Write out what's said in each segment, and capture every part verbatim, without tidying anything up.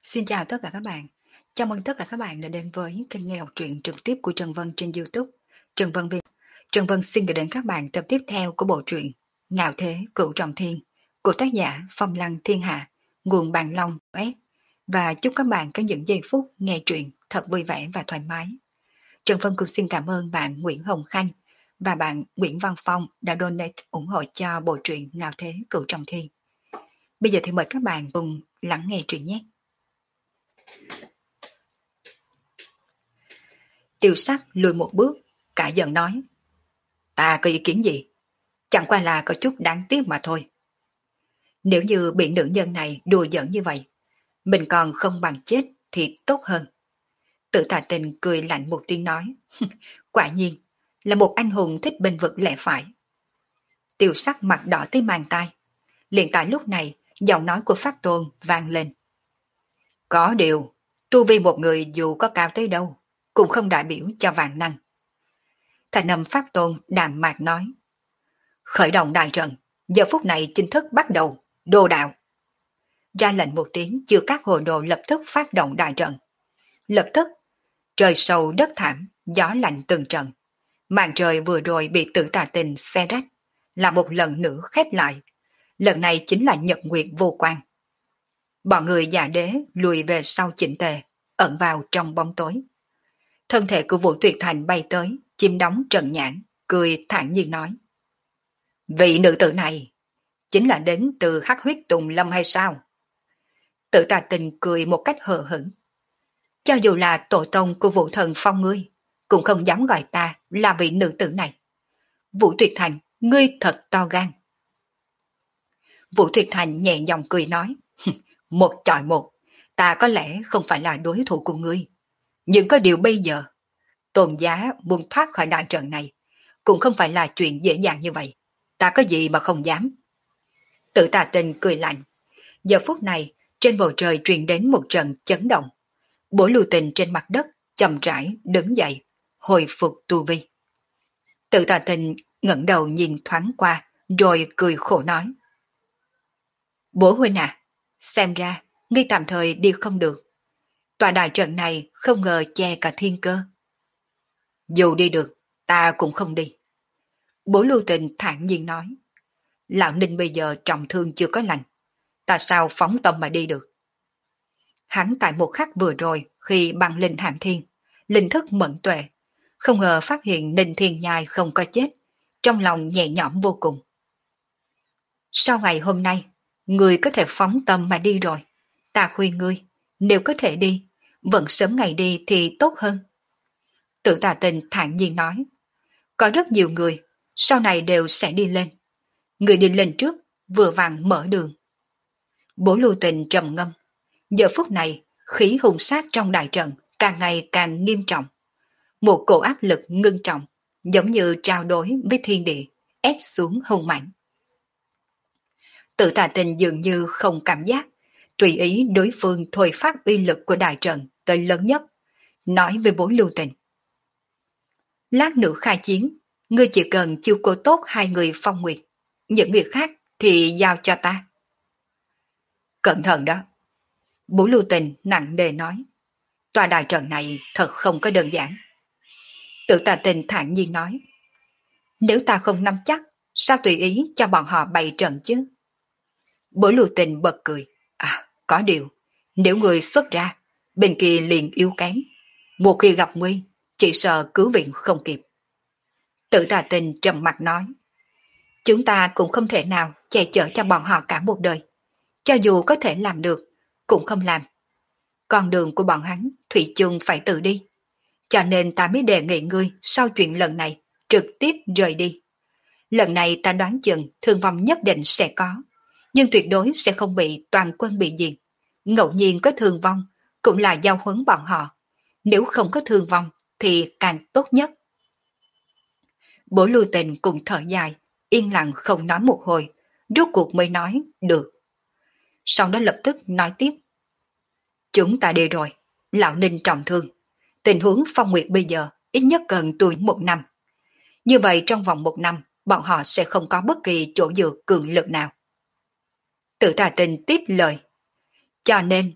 Xin chào tất cả các bạn. Chào mừng tất cả các bạn đã đến với kênh nghe đọc truyện trực tiếp của Trần Vân trên YouTube. Trần Vân Việt. Trần Vân xin gửi đến các bạn tập tiếp theo của bộ truyện Ngạo Thế Cửu Trọng Thiên của tác giả Phong Lăng Thiên Hạ, nguồn Bàn Long S. Và chúc các bạn có những giây phút nghe truyện thật vui vẻ và thoải mái. Trần Vân cũng xin cảm ơn bạn Nguyễn Hồng Khanh và bạn Nguyễn Văn Phong đã donate ủng hộ cho bộ truyện Ngạo Thế Cửu Trọng Thiên. Bây giờ thì mời các bạn cùng lắng nghe truyện nhé. Tiêu Sắc lùi một bước, cả giận nói. Ta có ý kiến gì? Chẳng qua là có chút đáng tiếc mà thôi. Nếu như bị nữ nhân này đùa giỡn như vậy, mình còn không bằng chết thì tốt hơn. Tự Tà Tình cười lạnh một tiếng nói. Quả nhiên, là một anh hùng thích bênh vực lẽ phải. Tiêu Sắc mặt đỏ tới mang tai. Liền tại lúc này, giọng nói của Pháp Tôn vang lên. Có điều, tu vi một người dù có cao tới đâu, cũng không đại biểu cho vạn năng. Thành âm Pháp Tôn đạm mạc nói. Khởi động đại trận, giờ phút này chính thức bắt đầu, đồ đạo. Ra lệnh một tiếng, chưa các hồ đồ lập tức phát động đại trận. Lập tức, trời sâu đất thảm, gió lạnh từng trận. Màn trời vừa rồi bị Tự Tà Tình xé rách, là một lần nữa khép lại. Lần này chính là nhật nguyệt vô quan. Bọn người già đế lùi về sau chỉnh tề, ẩn vào trong bóng tối. Thân thể của Vũ Tuyệt Thành bay tới, chiếm đóng Trần Nhãn, cười thản nhiên nói. Vị nữ tử này, chính là đến từ Hắc Huyết Tùng Lâm hay sao? Tự Tà Tình cười một cách hờ hững. Cho dù là tổ tông của Vũ Thần Phong ngươi, cũng không dám gọi ta là vị nữ tử này. Vũ Tuyệt Thành, ngươi thật to gan. Vũ Tuyệt Thành nhẹ nhàng cười nói. Một chọi một, ta có lẽ không phải là đối thủ của ngươi. Nhưng có điều bây giờ, Tôn giá muốn thoát khỏi đại trận này, cũng không phải là chuyện dễ dàng như vậy. Ta có gì mà không dám. Tự Tà Tình cười lạnh. Giờ phút này, trên bầu trời truyền đến một trận chấn động. Bổ Lưu Tình trên mặt đất, chậm rãi đứng dậy, hồi phục tu vi. Tự Tà Tình ngẩng đầu nhìn thoáng qua, rồi cười khổ nói. Bố huynh à, xem ra, ngươi tạm thời đi không được. Tòa đại trận này không ngờ che cả thiên cơ. Dù đi được, ta cũng không đi. Bố Lưu Tình thản nhiên nói. Lão Ninh bây giờ trọng thương chưa có lành. Ta sao phóng tâm mà đi được? Hắn tại một khắc vừa rồi khi băng linh hàm thiên, linh thức mẫn tuệ, không ngờ phát hiện Ninh Thiên Nhai không có chết, trong lòng nhẹ nhõm vô cùng. Sau ngày hôm nay, người có thể phóng tâm mà đi rồi. Ta khuyên ngươi, nếu có thể đi, vẫn sớm ngày đi thì tốt hơn. Tự Tà Tình thản nhiên nói. Có rất nhiều người, sau này đều sẽ đi lên. Người đi lên trước, vừa vặn mở đường. Bố Lưu Tình trầm ngâm. Giờ phút này, khí hùng sát trong đại trận càng ngày càng nghiêm trọng. Một cổ áp lực ngưng trọng, giống như trao đổi với thiên địa, ép xuống hùng mạnh. Tự Tà Tình dường như không cảm giác, tùy ý đối phương thôi phát uy lực của đại trận tới lớn nhất, nói với Bố Lưu Tình. Lát nữa khai chiến, ngươi chỉ cần chiêu cố tốt hai người Phong Nguyệt, những người khác thì giao cho ta. Cẩn thận đó. Bố Lưu Tình nặng nề nói. Tòa đại trận này thật không có đơn giản. Tự Tà Tình thản nhiên nói. Nếu ta không nắm chắc, sao tùy ý cho bọn họ bày trận chứ? Bố Lưu Tình bật cười. À, có điều, nếu người xuất ra, bên kia liền yếu kém. Một khi gặp nguy, chỉ sợ cứu viện không kịp. Tự Tà Tình trầm mặt nói. Chúng ta cũng không thể nào che chở cho bọn họ cả một đời. Cho dù có thể làm được, cũng không làm. Con đường của bọn hắn, thủy chung phải tự đi. Cho nên ta mới đề nghị ngươi sau chuyện lần này, trực tiếp rời đi. Lần này ta đoán chừng thương vong nhất định sẽ có, nhưng tuyệt đối sẽ không bị toàn quân bị diệt. Ngẫu nhiên có thương vong, cũng là giao huấn bọn họ. Nếu không có thương vong, thì càng tốt nhất. Bố Lưu Tình cùng thở dài, yên lặng không nói một hồi, rốt cuộc mới nói, được. Sau đó lập tức nói tiếp. Chúng ta đi rồi, Lão Ninh trọng thương. Tình huống Phong Nguyệt bây giờ ít nhất cần tuổi một năm. Như vậy trong vòng một năm, bọn họ sẽ không có bất kỳ chỗ dựa cường lực nào. Tự Tà Tình tiếp lời. Cho nên,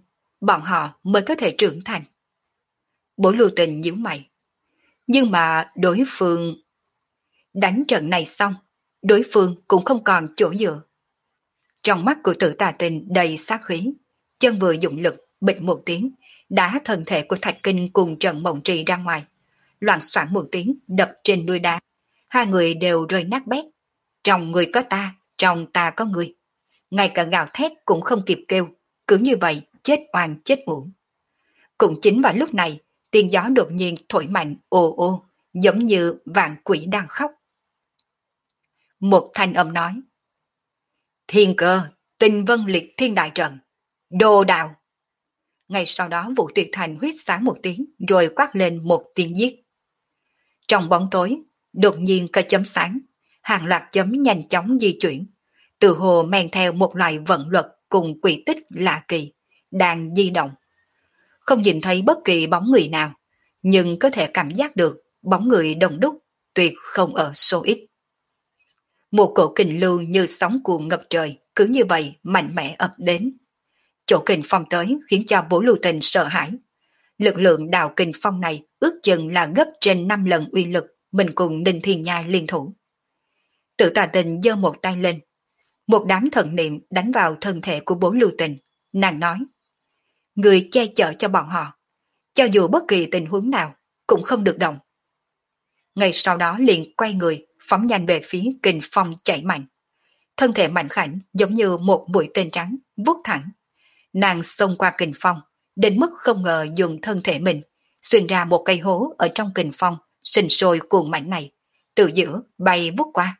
bọn họ mới có thể trưởng thành. Bố Lưu Tình nhíu mày. Nhưng mà đối phương... Đánh trận này xong, đối phương cũng không còn chỗ dựa. Trong mắt của Tử Tà Tình đầy sát khí, chân vừa dụng lực, bịch một tiếng, đá thân thể của Thạch Kinh cùng Trần Mộng Trì ra ngoài. Loạn soạn một tiếng đập trên núi đá. Hai người đều rơi nát bét. Trong người có ta, trong ta có người. Ngay cả gào thét cũng không kịp kêu, cứ như vậy chết oan chết uổng. Cũng chính vào lúc này, tiếng gió đột nhiên thổi mạnh ồ ô, giống như vạn quỷ đang khóc. Một thanh âm nói: Thiên Cơ, Tinh Vân Liệt Thiên Đại Trận, đồ đạo. Ngay sau đó Vũ Tuyệt Thành huýt sáng một tiếng rồi quát lên một tiếng giết. Trong bóng tối, đột nhiên có chấm sáng, hàng loạt chấm nhanh chóng di chuyển, từ hồ men theo một loại vận luật cùng quỹ tích lạ kỳ, đang di động. Không nhìn thấy bất kỳ bóng người nào, nhưng có thể cảm giác được bóng người đông đúc, tuyệt không ở số ít. Một cổ kình lưu như sóng cuồng ngập trời, cứ như vậy mạnh mẽ ập đến. Chỗ kình phong tới khiến cho Bố Lưu Tình sợ hãi. Lực lượng đào kình phong này ước chừng là gấp trên năm lần uy lực mình cùng Ninh Thiên Nhai liên thủ. Tử Tà Tình giơ một tay lên, một đám thần niệm đánh vào thân thể của Bố Lưu Tình. Nàng nói: Người che chở cho bọn họ, cho dù bất kỳ tình huống nào cũng không được động. Ngay sau đó liền quay người phóng nhanh về phía kình phong chảy mạnh. Thân thể mạnh khảnh giống như một mũi tên trắng vút thẳng. Nàng xông qua kình phong, đến mức không ngờ dùng thân thể mình xuyên ra một cây hố ở trong kình phong sinh sôi cuồng mạnh này, từ giữa bay vút qua.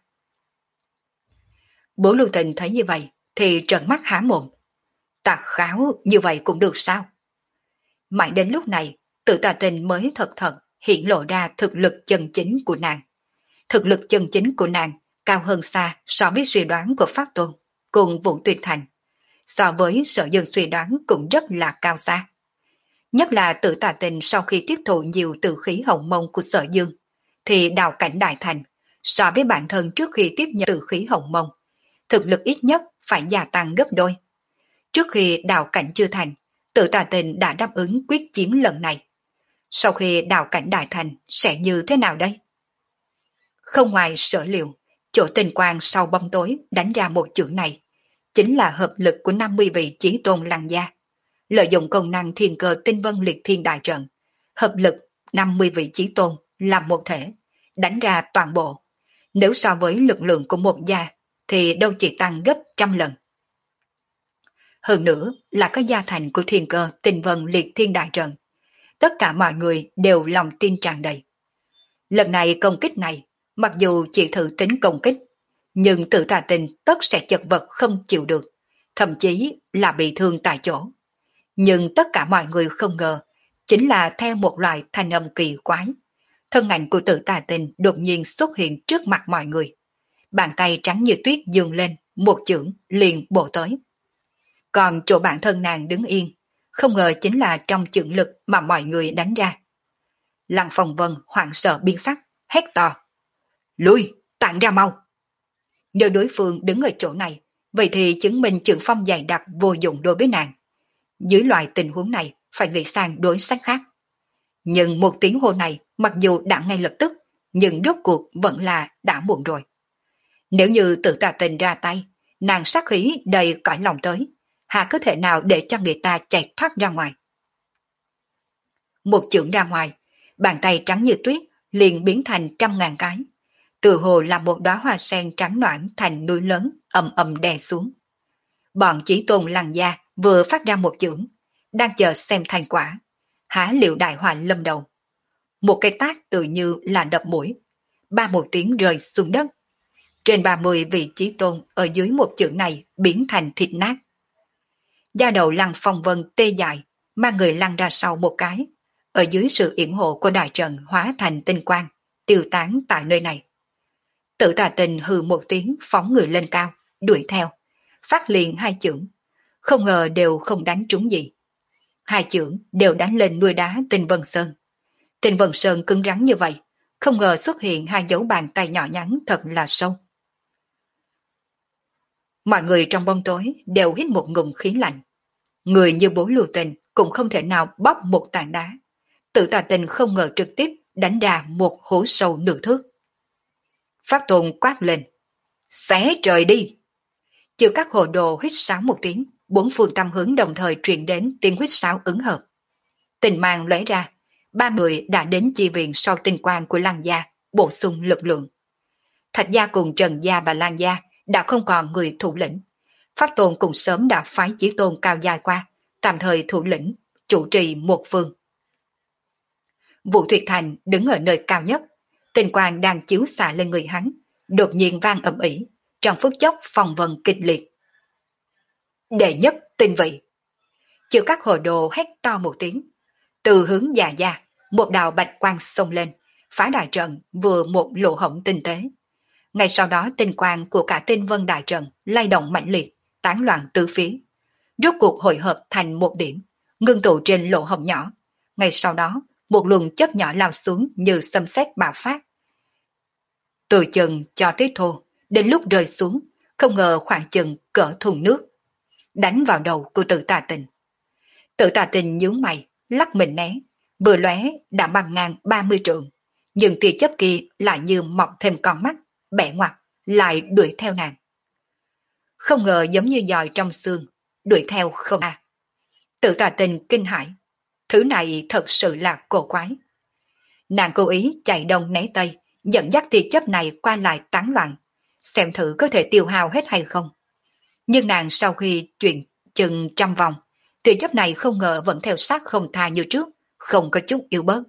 Bố Lưu Tình thấy như vậy thì trợn mắt há mồm. Tà kháo như vậy cũng được sao? Mãi đến lúc này, Tử Tà Tình mới thật thật hiện lộ ra thực lực chân chính của nàng. Thực lực chân chính của nàng cao hơn xa so với suy đoán của Pháp Tôn cùng Vũ Tuyệt Thành. So với Sở Dương suy đoán cũng rất là cao xa. Nhất là Tử Tà Tình sau khi tiếp thụ nhiều tử khí hồng mông của Sở Dương, thì đào cảnh đại thành, so với bản thân trước khi tiếp nhận tử khí hồng mông, thực lực ít nhất phải gia tăng gấp đôi. Trước khi đào cảnh chưa thành, Tử Tà Tình đã đáp ứng quyết chiến lần này. Sau khi đào cảnh đại thành sẽ như thế nào đây? Không ngoài sở liệu, chỗ tinh quang sau bóng tối đánh ra một chưởng này, chính là hợp lực của năm mươi vị chí tôn lăng gia. Lợi dụng công năng thiên cơ tinh vân liệt thiên đại trận, hợp lực năm mươi vị chí tôn làm một thể, đánh ra toàn bộ. Nếu so với lực lượng của một gia, thì đâu chỉ tăng gấp trăm lần. Hơn nữa là có gia thành của thiên cơ tinh vân liệt thiên đại trận. Tất cả mọi người đều lòng tin tràn đầy. Lần này công kích này, mặc dù chỉ thử tính công kích, nhưng Tử Tà Tình tất sẽ chật vật không chịu được, thậm chí là bị thương tại chỗ. Nhưng tất cả mọi người không ngờ, chính là theo một loại thanh âm kỳ quái. Thân ảnh của Tử Tà Tình đột nhiên xuất hiện trước mặt mọi người. Bàn tay trắng như tuyết dường lên, một chưởng liền bổ tới. Còn chỗ bản thân nàng đứng yên, không ngờ chính là trong chưởng lực mà mọi người đánh ra. Lăng Phong Vân hoảng sợ biến sắc, hét to: Lui, tản ra mau! Nếu đối phương đứng ở chỗ này, vậy thì chứng minh chưởng phong dày đặc vô dụng đối với nàng. Dưới loại tình huống này, phải nghĩ sang đối sách khác. Nhưng một tiếng hô này, mặc dù đã ngay lập tức, nhưng rốt cuộc vẫn là đã muộn rồi. Nếu như Tử Tà Tình ra tay, nàng sát khí đầy cõi lòng tới, hà có thể nào để cho người ta chạy thoát ra ngoài. Một chưởng ra ngoài, bàn tay trắng như tuyết liền biến thành trăm ngàn cái, từ hồ là một đóa hoa sen trắng noãn thành núi lớn ầm ầm đè xuống. Bọn Chí Tôn Lăng gia vừa phát ra một chưởng, đang chờ xem thành quả, há liệu đại họa lâm đầu. Một cái tát tự như là đập mũi, ba một tiếng rơi xuống đất. Trên ba mươi vị Chí Tôn ở dưới một chưởng này biến thành thịt nát. Da đầu Lăng Phong Vân tê dại, mang người lăn ra sau một cái, ở dưới sự yểm hộ của đại trận hóa thành tinh quang, tiêu tán tại nơi này. Tử Tà Tình hừ một tiếng phóng người lên cao, đuổi theo, phát liền hai chưởng, không ngờ đều không đánh trúng gì. Hai chưởng đều đánh lên núi đá Tinh Vân Sơn. Tinh Vân Sơn cứng rắn như vậy, không ngờ xuất hiện hai dấu bàn tay nhỏ nhắn thật là sâu. Mọi người trong bóng tối đều hít một ngụm khí lạnh. Người như Bố Lưu Tình cũng không thể nào bóp một tảng đá. Tự Tà Tình không ngờ trực tiếp đánh ra một hố sâu nửa thước. Pháp Tôn quát lên, xé trời đi. Chư các hồ đồ hít sáo một tiếng, bốn phương tam hướng đồng thời truyền đến tiếng huýt sáo ứng hợp. Tình mang lóe ra, ba người đã đến chi viện sau tinh quang của Lăng gia, bổ sung lực lượng. Thạch gia cùng Trần gia và Lan gia đã không còn người thủ lĩnh. Pháp Tôn cùng sớm đã phái Chí Tôn cao dài qua, tạm thời thủ lĩnh, chủ trì một phương. Vũ Tuyệt Thành đứng ở nơi cao nhất, tinh quang đang chiếu xạ lên người hắn, đột nhiên vang ầm ĩ, trong phút chốc phòng vần kịch liệt. Đệ nhất tinh vị. Chư các hồ đồ hét to một tiếng, từ hướng già gia, một đạo bạch quang xông lên, phá đại trận vừa một lỗ hổng tinh tế. Ngay sau đó tinh quang của cả tinh vân đại trận lay động mạnh liệt, tán loạn tứ phía. Rốt cuộc hội hợp thành một điểm, ngưng tụ trên lỗ hổng nhỏ. Ngay sau đó, một luồng chớp nhỏ lao xuống như xâm xét bạo phát. Từ chừng cho tới thô, đến lúc rơi xuống, không ngờ khoảng chừng cỡ thùng nước. Đánh vào đầu của Tự Tà Tình. Tự Tà Tình nhướng mày, lắc mình né, vừa lóe đã băng ngang ba mươi trượng, nhưng tia chớp kia lại như mọc thêm con mắt, bẻ ngoặt, lại đuổi theo nàng. Không ngờ giống như giòi trong xương, đuổi theo không a. Tự Tà Tình kinh hãi, thứ này thật sự là cổ quái. Nàng cố ý chạy đông né tây, dẫn dắt tia chớp này qua lại tán loạn, xem thử có thể tiêu hao hết hay không. Nhưng nàng sau khi chuyển chừng trăm vòng, tia chớp này không ngờ vẫn theo sát không tha như trước, không có chút yếu bớt.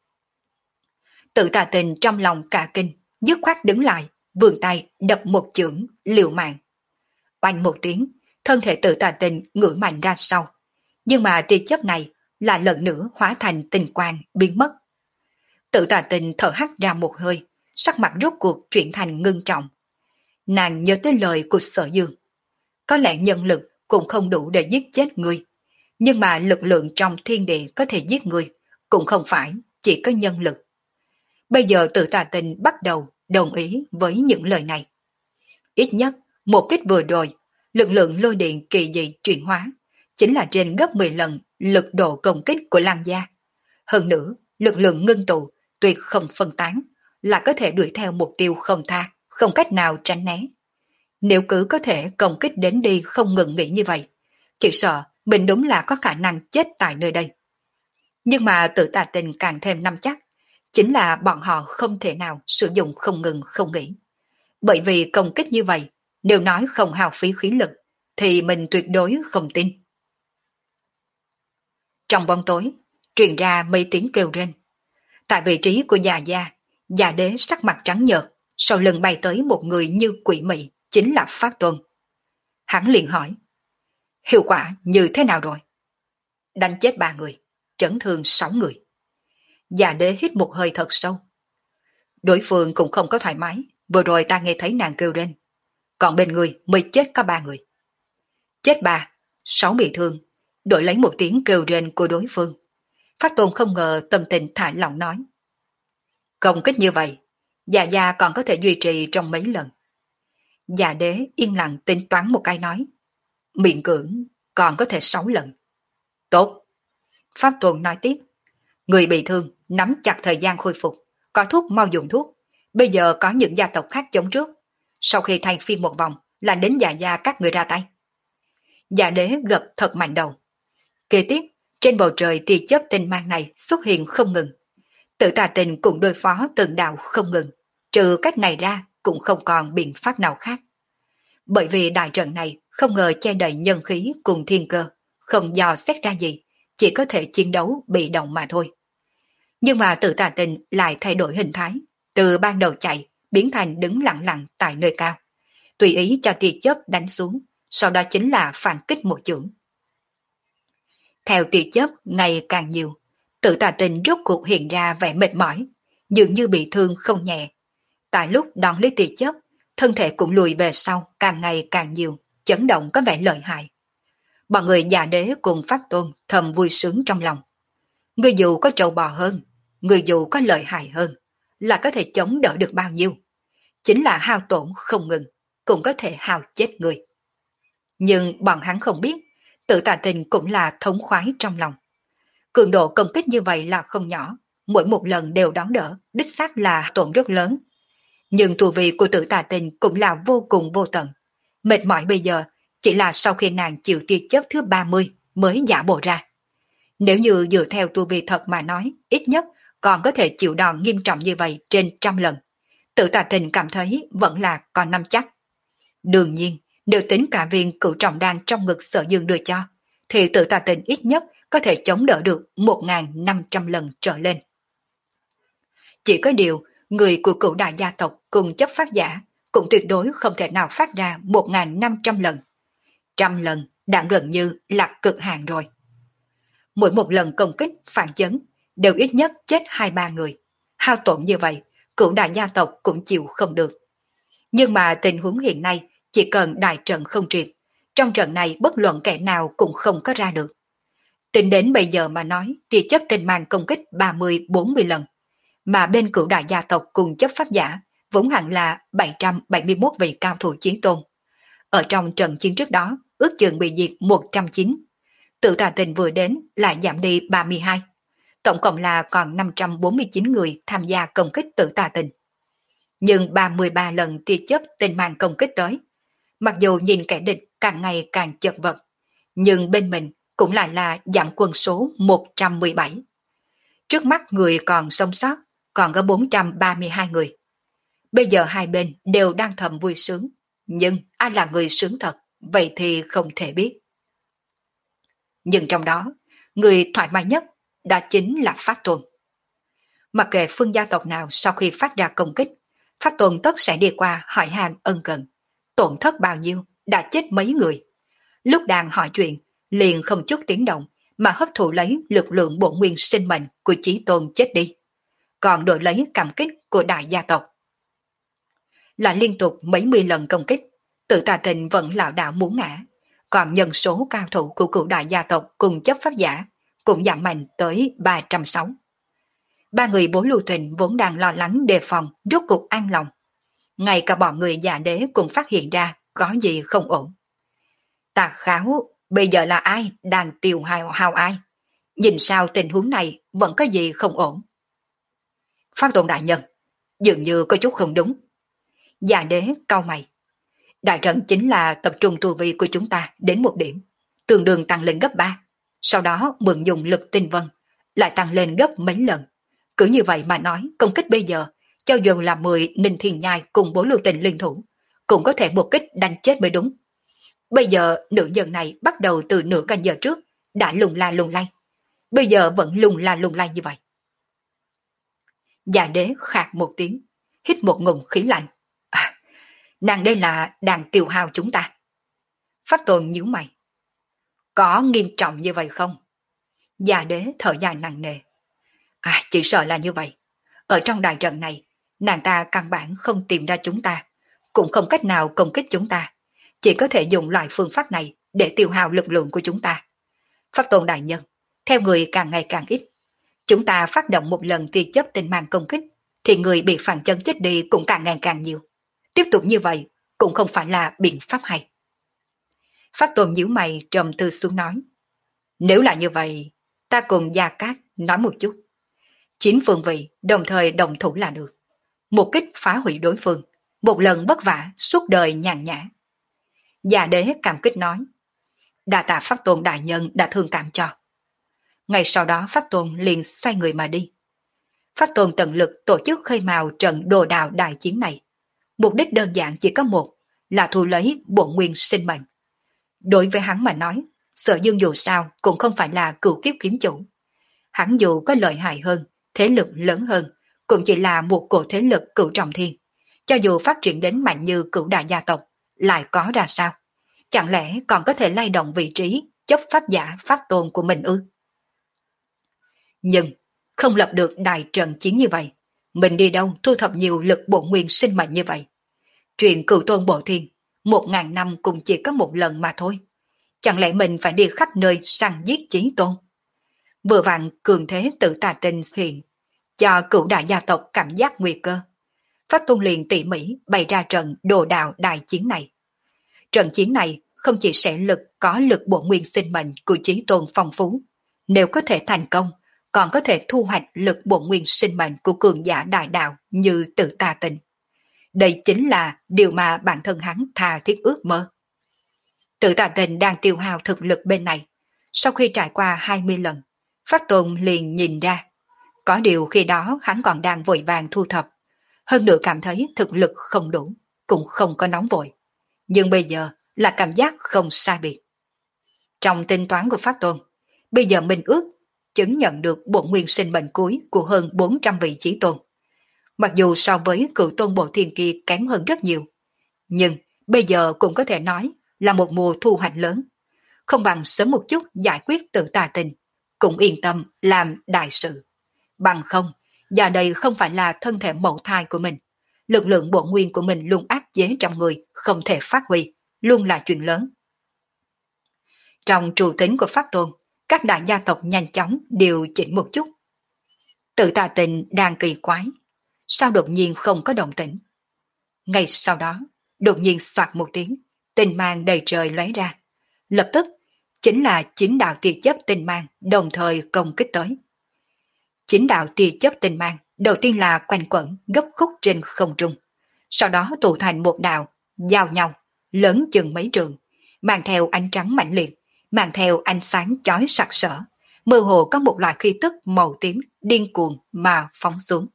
Tự Tà Tình trong lòng cả kinh, dứt khoát đứng lại, vươn tay đập một chưởng liều mạng. Oanh một tiếng, thân thể Tự Tà Tình ngửa mạnh ra sau, nhưng mà tia chớp này là lần nữa hóa thành tinh quang biến mất. Tự Tà Tình thở hắt ra một hơi, sắc mặt rốt cuộc chuyển thành ngưng trọng. Nàng nhớ tới lời của Sở Dương, có lẽ nhân lực cũng không đủ để giết chết ngươi, nhưng mà lực lượng trong thiên địa có thể giết ngươi, cũng không phải chỉ có nhân lực. Bây giờ Tự Tà Tình bắt đầu đồng ý với những lời này. Ít nhất, một kích vừa rồi, lực lượng lôi điện kỳ dị chuyển hóa, chính là trên gấp mười lần lực độ công kích của Lăng gia. Hơn nữa, lực lượng ngưng tụ, tuyệt không phân tán, là có thể đuổi theo mục tiêu không tha, không cách nào tránh né. Nếu cứ có thể công kích đến đi không ngừng nghỉ như vậy, chỉ sợ mình đúng là có khả năng chết tại nơi đây. Nhưng mà Tự Tà Tình càng thêm nắm chắc, chính là bọn họ không thể nào sử dụng không ngừng không nghỉ. Bởi vì công kích như vậy, nếu nói không hao phí khí lực, thì mình tuyệt đối không tin. Trong bóng tối, truyền ra mấy tiếng kêu rên. Tại vị trí của già gia, già đế sắc mặt trắng nhợt, sau lưng bay tới một người như quỷ mị, chính là Pháp Tuân. Hắn liền hỏi, hiệu quả như thế nào rồi? Đánh chết ba người, chấn thương sáu người. Già đế hít một hơi thật sâu. Đối phương cũng không có thoải mái, vừa rồi ta nghe thấy nàng kêu rên. Còn bên người mới chết có ba người. Chết ba, sáu bị thương, đổi lấy một tiếng kêu rên của đối phương. Pháp Tôn không ngờ tâm tình thả lỏng nói. Công kích như vậy, già gia còn có thể duy trì trong mấy lần. Già đế yên lặng tính toán một cái nói. Miệng cưỡng còn có thể sáu lần. Tốt. Pháp Tôn nói tiếp. Người bị thương nắm chặt thời gian khôi phục, có thuốc mau dùng thuốc. Bây giờ có những gia tộc khác chống trước. Sau khi thay phiên một vòng là đến già gia các người ra tay. Già đế gật thật mạnh đầu. Kế tiếp, trên bầu trời tia chớp tinh mang này xuất hiện không ngừng. Tự Tà Tình cùng đối phó từng đạo không ngừng, trừ cách này ra cũng không còn biện pháp nào khác. Bởi vì đại trận này không ngờ che đầy nhân khí cùng thiên cơ, không dò xét ra gì, chỉ có thể chiến đấu bị động mà thôi. Nhưng mà Tự Tà Tình lại thay đổi hình thái, từ ban đầu chạy biến thành đứng lặng lặng tại nơi cao, tùy ý cho tia chớp đánh xuống, sau đó chính là phản kích một chưởng. Theo tia chớp ngày càng nhiều, Tự Tà Tình rốt cuộc hiện ra vẻ mệt mỏi, dường như bị thương không nhẹ. Tại lúc đón lấy tia chớp, thân thể cũng lùi về sau càng ngày càng nhiều, chấn động có vẻ lợi hại. Bọn người già đế cùng Pháp Tôn thầm vui sướng trong lòng. Người dù có trâu bò hơn, người dù có lợi hại hơn, là có thể chống đỡ được bao nhiêu. Chính là hao tổn không ngừng, cũng có thể hao chết người. Nhưng bọn hắn không biết, Tự Tà Tình cũng là thống khoái trong lòng. Cường độ công kích như vậy là không nhỏ, mỗi một lần đều đón đỡ, đích xác là tổn rất lớn. Nhưng tu vi của Tự Tà Tình cũng là vô cùng vô tận. Mệt mỏi bây giờ chỉ là sau khi nàng chịu tia chớp thứ ba mươi mới giả bộ ra. Nếu như dựa theo tu vi thật mà nói, ít nhất còn có thể chịu đòn nghiêm trọng như vậy trên trăm lần. Tự Tà Tình cảm thấy vẫn là còn năm chắc. Đương nhiên, nếu tính cả viên cửu trọng đan trong ngực Sở Dương đưa cho, thì Tự Tà Tình ít nhất có thể chống đỡ được một nghìn năm trăm lần trở lên. Chỉ có điều, người của cửu đại gia tộc cùng chấp pháp giả cũng tuyệt đối không thể nào phát ra một nghìn năm trăm lần. Trăm lần đã gần như là cực hạn rồi. Mỗi một lần công kích phản chấn đều ít nhất chết hai ba người. Hao tổn như vậy, cửu đại gia tộc cũng chịu không được. Nhưng mà tình huống hiện nay chỉ cần đại trận không triệt, trong trận này bất luận kẻ nào cũng không có ra được. Tính đến bây giờ mà nói thì chấp tình mang công kích ba mươi bốn mươi lần, mà bên cửu đại gia tộc cùng chấp pháp giả vốn hẳn là bảy trăm bảy mươi mốt vị cao thủ chiến tôn. Ở trong trận chiến trước đó, ước chừng bị diệt một trăm chín. Tự Tà Tình vừa đến lại giảm đi ba mươi hai. Tổng cộng là còn năm trăm bốn mươi chín người tham gia công kích Tự Tà Tình. Nhưng ba mươi ba lần tia chớp tình mang công kích tới. Mặc dù nhìn kẻ địch càng ngày càng chật vật, nhưng bên mình cũng lại là giảm quân số một trăm mười bảy. Trước mắt người còn sống sót còn có bốn trăm ba mươi hai người. Bây giờ hai bên đều đang thầm vui sướng, nhưng ai là người sướng thật, vậy thì không thể biết. Nhưng trong đó, người thoải mái nhất đã chính là Pháp Tuần. Mặc kệ phương gia tộc nào sau khi phát ra công kích, Pháp Tuần tất sẽ đi qua hỏi han ân cần. Tổn thất bao nhiêu, đã chết mấy người. Lúc đang hỏi chuyện, liền không chút tiếng động mà hấp thụ lấy lực lượng bổn nguyên sinh mệnh của Chí Tôn chết đi. Còn đổi lấy cảm kích của đại gia tộc. Là liên tục mấy mươi lần công kích, Tự Tà Tình vẫn lảo đảo muốn ngã. Còn nhân số cao thủ của cửu đại gia tộc cùng chấp pháp giả cũng giảm mạnh tới ba trăm sáu. Ba người Bố Lưu Thịnh vốn đang lo lắng đề phòng, rốt cục an lòng. Ngay cả bọn người già đế cũng phát hiện ra có gì không ổn. Tà Kháo, bây giờ là ai đang tiêu hao hao ai? Nhìn sao tình huống này vẫn có gì không ổn. Pháp Tôn đại nhân, dường như có chút không đúng. Già đế cau mày. Đại trận chính là tập trung tu vi của chúng ta đến một điểm, tương đương tăng lên gấp ba. Sau đó mượn dùng lực tinh vân, lại tăng lên gấp mấy lần. Cứ như vậy mà nói, công kích bây giờ, cho dù là mười Ninh Thiên Nhai cùng Bố Lưu Tình liên thủ, cũng có thể một kích đánh chết mới đúng. Bây giờ nữ nhân này bắt đầu từ nửa canh giờ trước, đã lùng la lùng lay. Bây giờ vẫn lùng la lùng lay như vậy. Già đế khạc một tiếng, hít một ngụm khí lạnh. À, nàng đây là đang tiêu hao chúng ta. Pháp Tôn nhíu mày. Có nghiêm trọng như vậy không? Già đế thở dài nặng nề. À, chỉ sợ là như vậy. Ở trong đại trận này, nàng ta căn bản không tìm ra chúng ta, cũng không cách nào công kích chúng ta. Chỉ có thể dùng loại phương pháp này để tiêu hao lực lượng của chúng ta. Pháp Tôn đại nhân, theo người càng ngày càng ít. Chúng ta phát động một lần tia chớp tinh mang công kích, thì người bị phản chân chết đi cũng càng ngày càng nhiều. Tiếp tục như vậy cũng không phải là biện pháp hay. Pháp Tôn nhíu mày trầm tư xuống nói. Nếu là như vậy, ta cùng Gia Cát nói một chút. Chín phương vị đồng thời đồng thủ là được. Một kích phá hủy đối phương, một lần bất vả suốt đời nhàn nhã. Già đế cảm kích nói. Đa tạ Pháp Tôn đại nhân đã thương cảm cho. Ngay sau đó Pháp Tôn liền xoay người mà đi. Pháp Tôn tận lực tổ chức khơi mào trận đồ đào đại chiến này. Mục đích đơn giản chỉ có một, là thu lấy bổn nguyên sinh mệnh. Đối với hắn mà nói, Sở Dương dù sao cũng không phải là cửu kiếp kiếm chủ. Hắn dù có lợi hại hơn, thế lực lớn hơn, cũng chỉ là một cổ thế lực cửu trọng thiên. Cho dù phát triển đến mạnh như cửu đại gia tộc, lại có ra sao? Chẳng lẽ còn có thể lay động vị trí chấp pháp giả Pháp Tôn của mình ư? Nhưng không lập được đại trận chiến như vậy, mình đi đâu thu thập nhiều lực bổn nguyên sinh mệnh như vậy? Chuyện cửu tôn bộ thiên, một ngàn năm cũng chỉ có một lần mà thôi. Chẳng lẽ mình phải đi khắp nơi săn giết chí tôn? Vừa vặn cường thế Tự Tà Tình hiện, cho cửu đại gia tộc cảm giác nguy cơ. Pháp Tôn liền tỉ mỉ bày ra trận đồ đạo đại chiến này. Trận chiến này không chỉ sẽ lực có lực bổn nguyên sinh mệnh của Chí Tôn phong phú, nếu có thể thành công, còn có thể thu hoạch lực bổn nguyên sinh mệnh của cường giả đại đạo như Tự Tà Tình. Đây chính là điều mà bản thân hắn tha thiết ước mơ. Tự Tà Tình đang tiêu hao thực lực bên này. Sau khi trải qua hai mươi lần, Pháp Tôn liền nhìn ra. Có điều khi đó hắn còn đang vội vàng thu thập. Hơn nữa cảm thấy thực lực không đủ, cũng không có nóng vội. Nhưng bây giờ là cảm giác không sai biệt. Trong tính toán của Pháp Tôn, bây giờ mình ước chứng nhận được bổn nguyên sinh mệnh cuối của hơn bốn trăm vị Chí Tôn. Mặc dù so với cựu tôn bộ thiên kia kém hơn rất nhiều, nhưng bây giờ cũng có thể nói là một mùa thu hoạch lớn. Không bằng sớm một chút giải quyết Tự Tà Tình, cũng yên tâm làm đại sự. Bằng không, giờ đây không phải là thân thể mẫu thai của mình. Lực lượng bổn nguyên của mình luôn áp chế trong người, không thể phát huy, luôn là chuyện lớn. Trong trụ tính của Pháp Tôn, các đại gia tộc nhanh chóng điều chỉnh một chút. Tự Tà Tình đang kỳ quái, sao đột nhiên không có động tĩnh. Ngay sau đó, đột nhiên soạt một tiếng, tinh mang đầy trời lóe ra. Lập tức, chính là chín đạo tia chớp tinh mang đồng thời công kích tới. Chín đạo tia chớp tinh mang đầu tiên là quanh quẩn gấp khúc trên không trung, sau đó tụ thành một đạo, giao nhau, lớn chừng mấy trường, mang theo ánh trắng mãnh liệt, mang theo ánh sáng chói sặc sỡ, mơ hồ có một loại khí tức màu tím điên cuồng mà phóng xuống.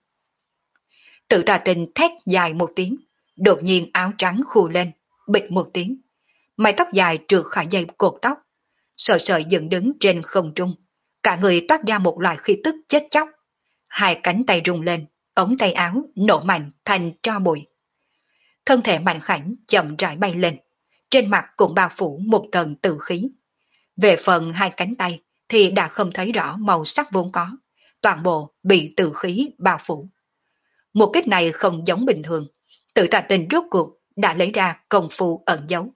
Tự Tà Tình thét dài một tiếng, đột nhiên áo trắng khu lên, bịch một tiếng, mái tóc dài trượt khỏi dây cột tóc, sợi sợi dựng đứng trên không trung, cả người toát ra một loại khí tức chết chóc. Hai cánh tay rung lên, ống tay áo nổ mạnh thành tro bụi. Thân thể mạnh khảnh chậm rãi bay lên, trên mặt cũng bao phủ một tầng tử khí. Về phần hai cánh tay thì đã không thấy rõ màu sắc vốn có, toàn bộ bị tử khí bao phủ. Một kích này không giống bình thường, Tự Tà Tình rốt cuộc đã lấy ra công phu ẩn giấu.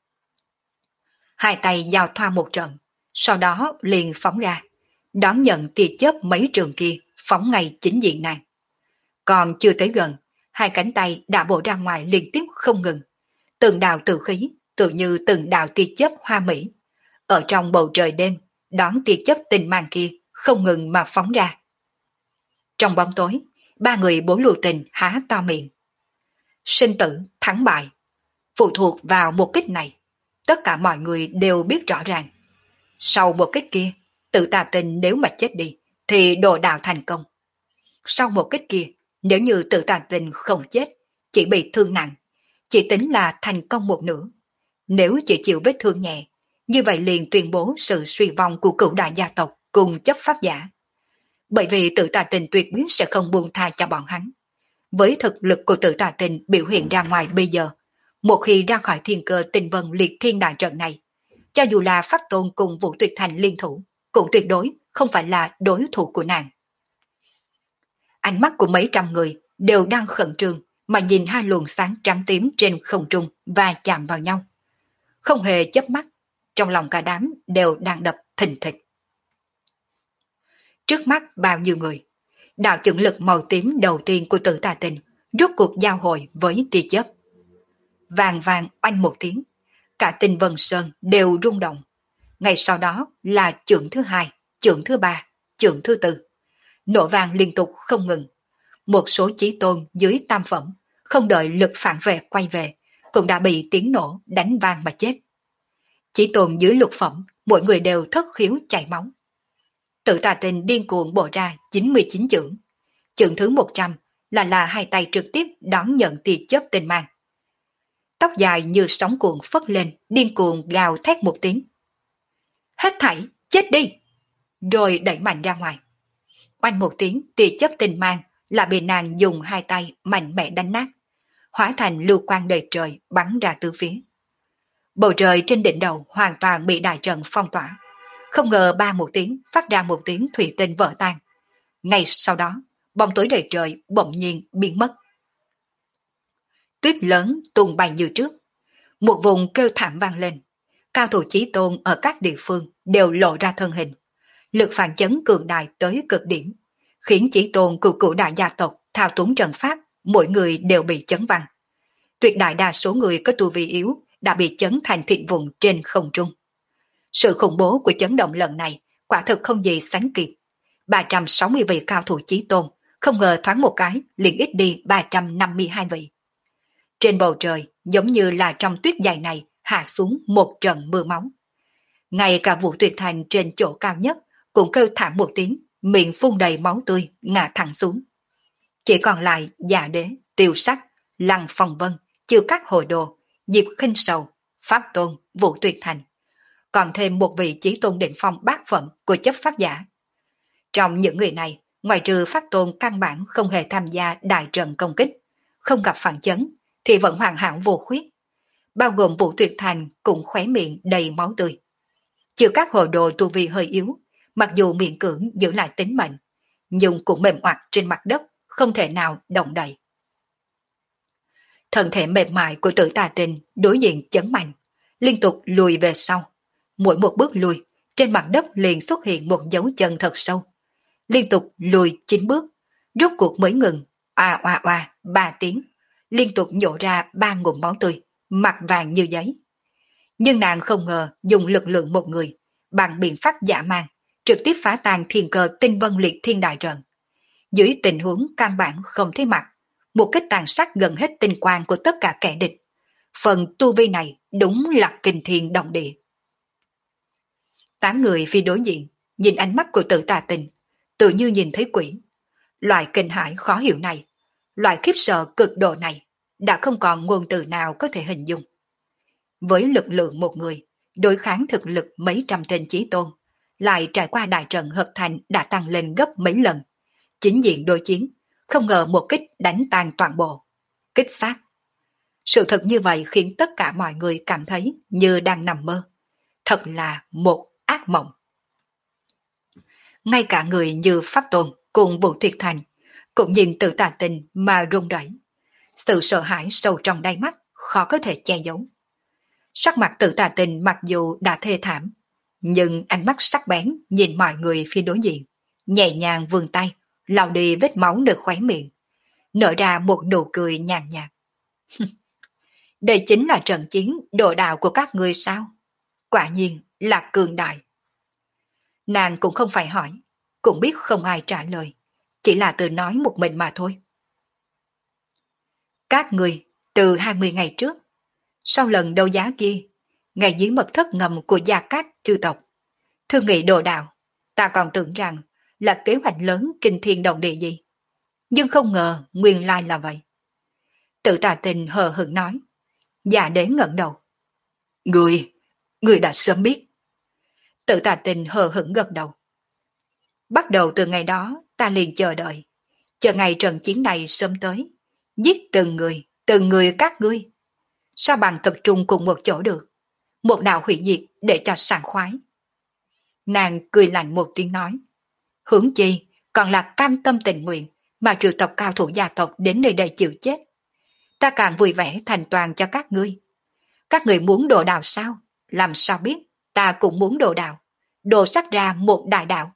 Hai tay giao thoa một trận, sau đó liền phóng ra, đón nhận tia chớp mấy trường kia phóng ngay chính diện nàng. Còn chưa tới gần, hai cánh tay đã bổ ra ngoài liên tiếp không ngừng. Từng đạo tử khí, tự như từng đạo tia chớp hoa mỹ. Ở trong bầu trời đêm, đón tia chớp tinh mang kia không ngừng mà phóng ra. Trong bóng tối, ba người Bố Lưu Tình há to miệng. Sinh tử, thắng bại, phụ thuộc vào một kích này. Tất cả mọi người đều biết rõ ràng. Sau một kích kia, Tự Tà Tình nếu mà chết đi, thì đồ đạo thành công. Sau một kích kia, nếu như Tự Tà Tình không chết, chỉ bị thương nặng, chỉ tính là thành công một nửa. Nếu chỉ chịu vết thương nhẹ, như vậy liền tuyên bố sự suy vong của cửu đại gia tộc cùng chấp pháp giả. Bởi vì Tự Tà Tình tuyệt quyết sẽ không buông tha cho bọn hắn. Với thực lực của Tự Tà Tình biểu hiện ra ngoài bây giờ, một khi ra khỏi thiên cơ tinh vân liệt thiên đại trận này, cho dù là Pháp Tôn cùng Vũ Tuyệt Thành liên thủ, cũng tuyệt đối không phải là đối thủ của nàng. Ánh mắt của mấy trăm người đều đang khẩn trương mà nhìn hai luồng sáng trắng tím trên không trung và chạm vào nhau. Không hề chớp mắt, trong lòng cả đám đều đang đập thình thịch. Trước mắt bao nhiêu người, đạo chưởng lực màu tím đầu tiên của Tự Tà Tình rốt cuộc giao hội với tia chớp. Vàng vàng oanh một tiếng, cả Tinh Vân Sơn đều rung động. Ngay sau đó là chưởng thứ hai, chưởng thứ ba, chưởng thứ tư. Nổ vàng liên tục không ngừng. Một số chí tôn dưới tam phẩm, không đợi lực phản vệ quay về, cũng đã bị tiếng nổ đánh vang mà chết. Chí tôn dưới lục phẩm, mỗi người đều thất khiếu chảy máu. Tự Tà Tình điên cuồng bổ ra chín mươi chín chưởng. Chưởng thứ một trăm là là hai tay trực tiếp đón nhận tia chớp tinh mang. Tóc dài như sóng cuộn phất lên, điên cuồng gào thét một tiếng. Hết thảy, chết đi! Rồi đẩy mạnh ra ngoài. Oanh một tiếng, tia chớp tinh mang là bị nàng dùng hai tay mạnh mẽ đánh nát, hóa thành lưu quang đầy trời bắn ra từ phía. Bầu trời trên đỉnh đầu hoàn toàn bị đại trận phong tỏa. Không ngờ ba một tiếng phát ra một tiếng thủy tinh vỡ tan. Ngay sau đó, bóng tối đầy trời bỗng nhiên biến mất. Tuyết lớn tung bay như trước. Một vùng kêu thảm vang lên. Cao thủ chí tôn ở các địa phương đều lộ ra thân hình. Lực phản chấn cường đại tới cực điểm, khiến chí tôn của cửu đại gia tộc thao túng trận pháp, mỗi người đều bị chấn văng. Tuyệt đại đa số người có tu vi yếu đã bị chấn thành thịt vụn trên không trung. Sự khủng bố của chấn động lần này quả thực không gì sánh kịp. ba trăm sáu mươi vị cao thủ chí tôn, không ngờ thoáng một cái liền ít đi ba trăm năm mươi hai vị. Trên bầu trời giống như là trong tuyết dày này hạ xuống một trận mưa máu. Ngay cả Vũ Tuyệt Thành trên chỗ cao nhất cũng kêu thảm một tiếng, miệng phun đầy máu tươi ngã thẳng xuống. Chỉ còn lại Dạ Đế, Tiêu Sắc, Lăng Phong Vân, Chiêu Các Hồi Đồ, Diệp Khinh Sầu, Pháp Tôn, Vũ Tuyệt Thành, còn thêm một vị chí tôn đỉnh phong bát phẩm của chấp pháp giả. Trong những người này, ngoài trừ Pháp Tôn căn bản không hề tham gia đại trận công kích, không gặp phản chấn, thì vẫn hoàn hảo vô khuyết. Bao gồm Vũ Tuyệt Thành cũng khóe miệng đầy máu tươi. Chiêu Các Hồi Đồ tu vi hơi yếu, mặc dù miễn cưỡng giữ lại tính mệnh, nhưng cũng mềm oặt trên mặt đất, không thể nào động đậy. Thân thể mềm mại của Tử Tà Tinh đối diện chấn mạnh, liên tục lùi về sau. Mỗi một bước lùi, trên mặt đất liền xuất hiện một dấu chân thật sâu. Liên tục lùi chín bước, rốt cuộc mới ngừng, oa oa oa ba tiếng, liên tục nhổ ra ba ngụm máu tươi, mặt vàng như giấy. Nhưng nàng không ngờ dùng lực lượng một người, bằng biện pháp giả mang, trực tiếp phá tan thiên cơ tinh vân liệt thiên đại trận. Dưới tình huống căn bản không thấy mặt, một kích tàn sát gần hết tinh quang của tất cả kẻ địch. Phần tu vi này đúng là kinh thiên động địa. Tám người phi đối diện, nhìn ánh mắt của Tử Tà Tinh, tự như nhìn thấy quỷ. Loại kinh hãi khó hiểu này, loại khiếp sợ cực độ này, đã không còn ngôn từ nào có thể hình dung. Với lực lượng một người, đối kháng thực lực mấy trăm tên chí tôn, lại trải qua đại trận hợp thành đã tăng lên gấp mấy lần. Chính diện đối chiến, không ngờ một kích đánh tan toàn bộ. Kích sát. Sự thật như vậy khiến tất cả mọi người cảm thấy như đang nằm mơ. Thật là một ác mộng. Ngay cả người như Pháp Tôn cùng Vũ Tuyệt Thành cũng nhìn Tử Tà Tinh mà run rẩy. Sự sợ hãi sâu trong đáy mắt khó có thể che giấu. Sắc mặt Tử Tà Tinh mặc dù đã thê thảm, nhưng ánh mắt sắc bén nhìn mọi người phía đối diện, nhẹ nhàng vươn tay lau đi vết máu nơi khóe miệng, nở ra một nụ cười nhàn nhạt. Đây chính là trận chiến đồ đạo của các ngươi sao? Quả nhiên là cường đại. Nàng cũng không phải hỏi, cũng biết không ai trả lời, chỉ là tự nói một mình mà thôi. Các ngươi từ hai mươi ngày trước, sau lần đấu giá kia, ngay dưới mật thất ngầm của Gia Cát chư tộc, thương nghị đồ đạo, ta còn tưởng rằng là kế hoạch lớn kinh thiên động địa gì. Nhưng không ngờ nguyên lai là vậy. Tử Tà Tinh hờ hững nói. Dạ Đế ngẩng đầu. Người, người đã sớm biết. Tử Tà Tinh hờ hững gật đầu. Bắt đầu từ ngày đó ta liền chờ đợi, chờ ngày trận chiến này sớm tới, giết từng người, từng người các ngươi. Sao bằng tập trung cùng một chỗ được, một đạo hủy diệt để cho sảng khoái. Nàng cười lạnh một tiếng nói. Hướng chi còn là cam tâm tình nguyện mà triệu tập cao thủ gia tộc đến nơi đây chịu chết. Ta càng vui vẻ thành toàn cho các ngươi. Các người muốn đồ đạo sao? Làm sao biết, ta cũng muốn đồ đạo. Đồ sắc ra một đại đạo.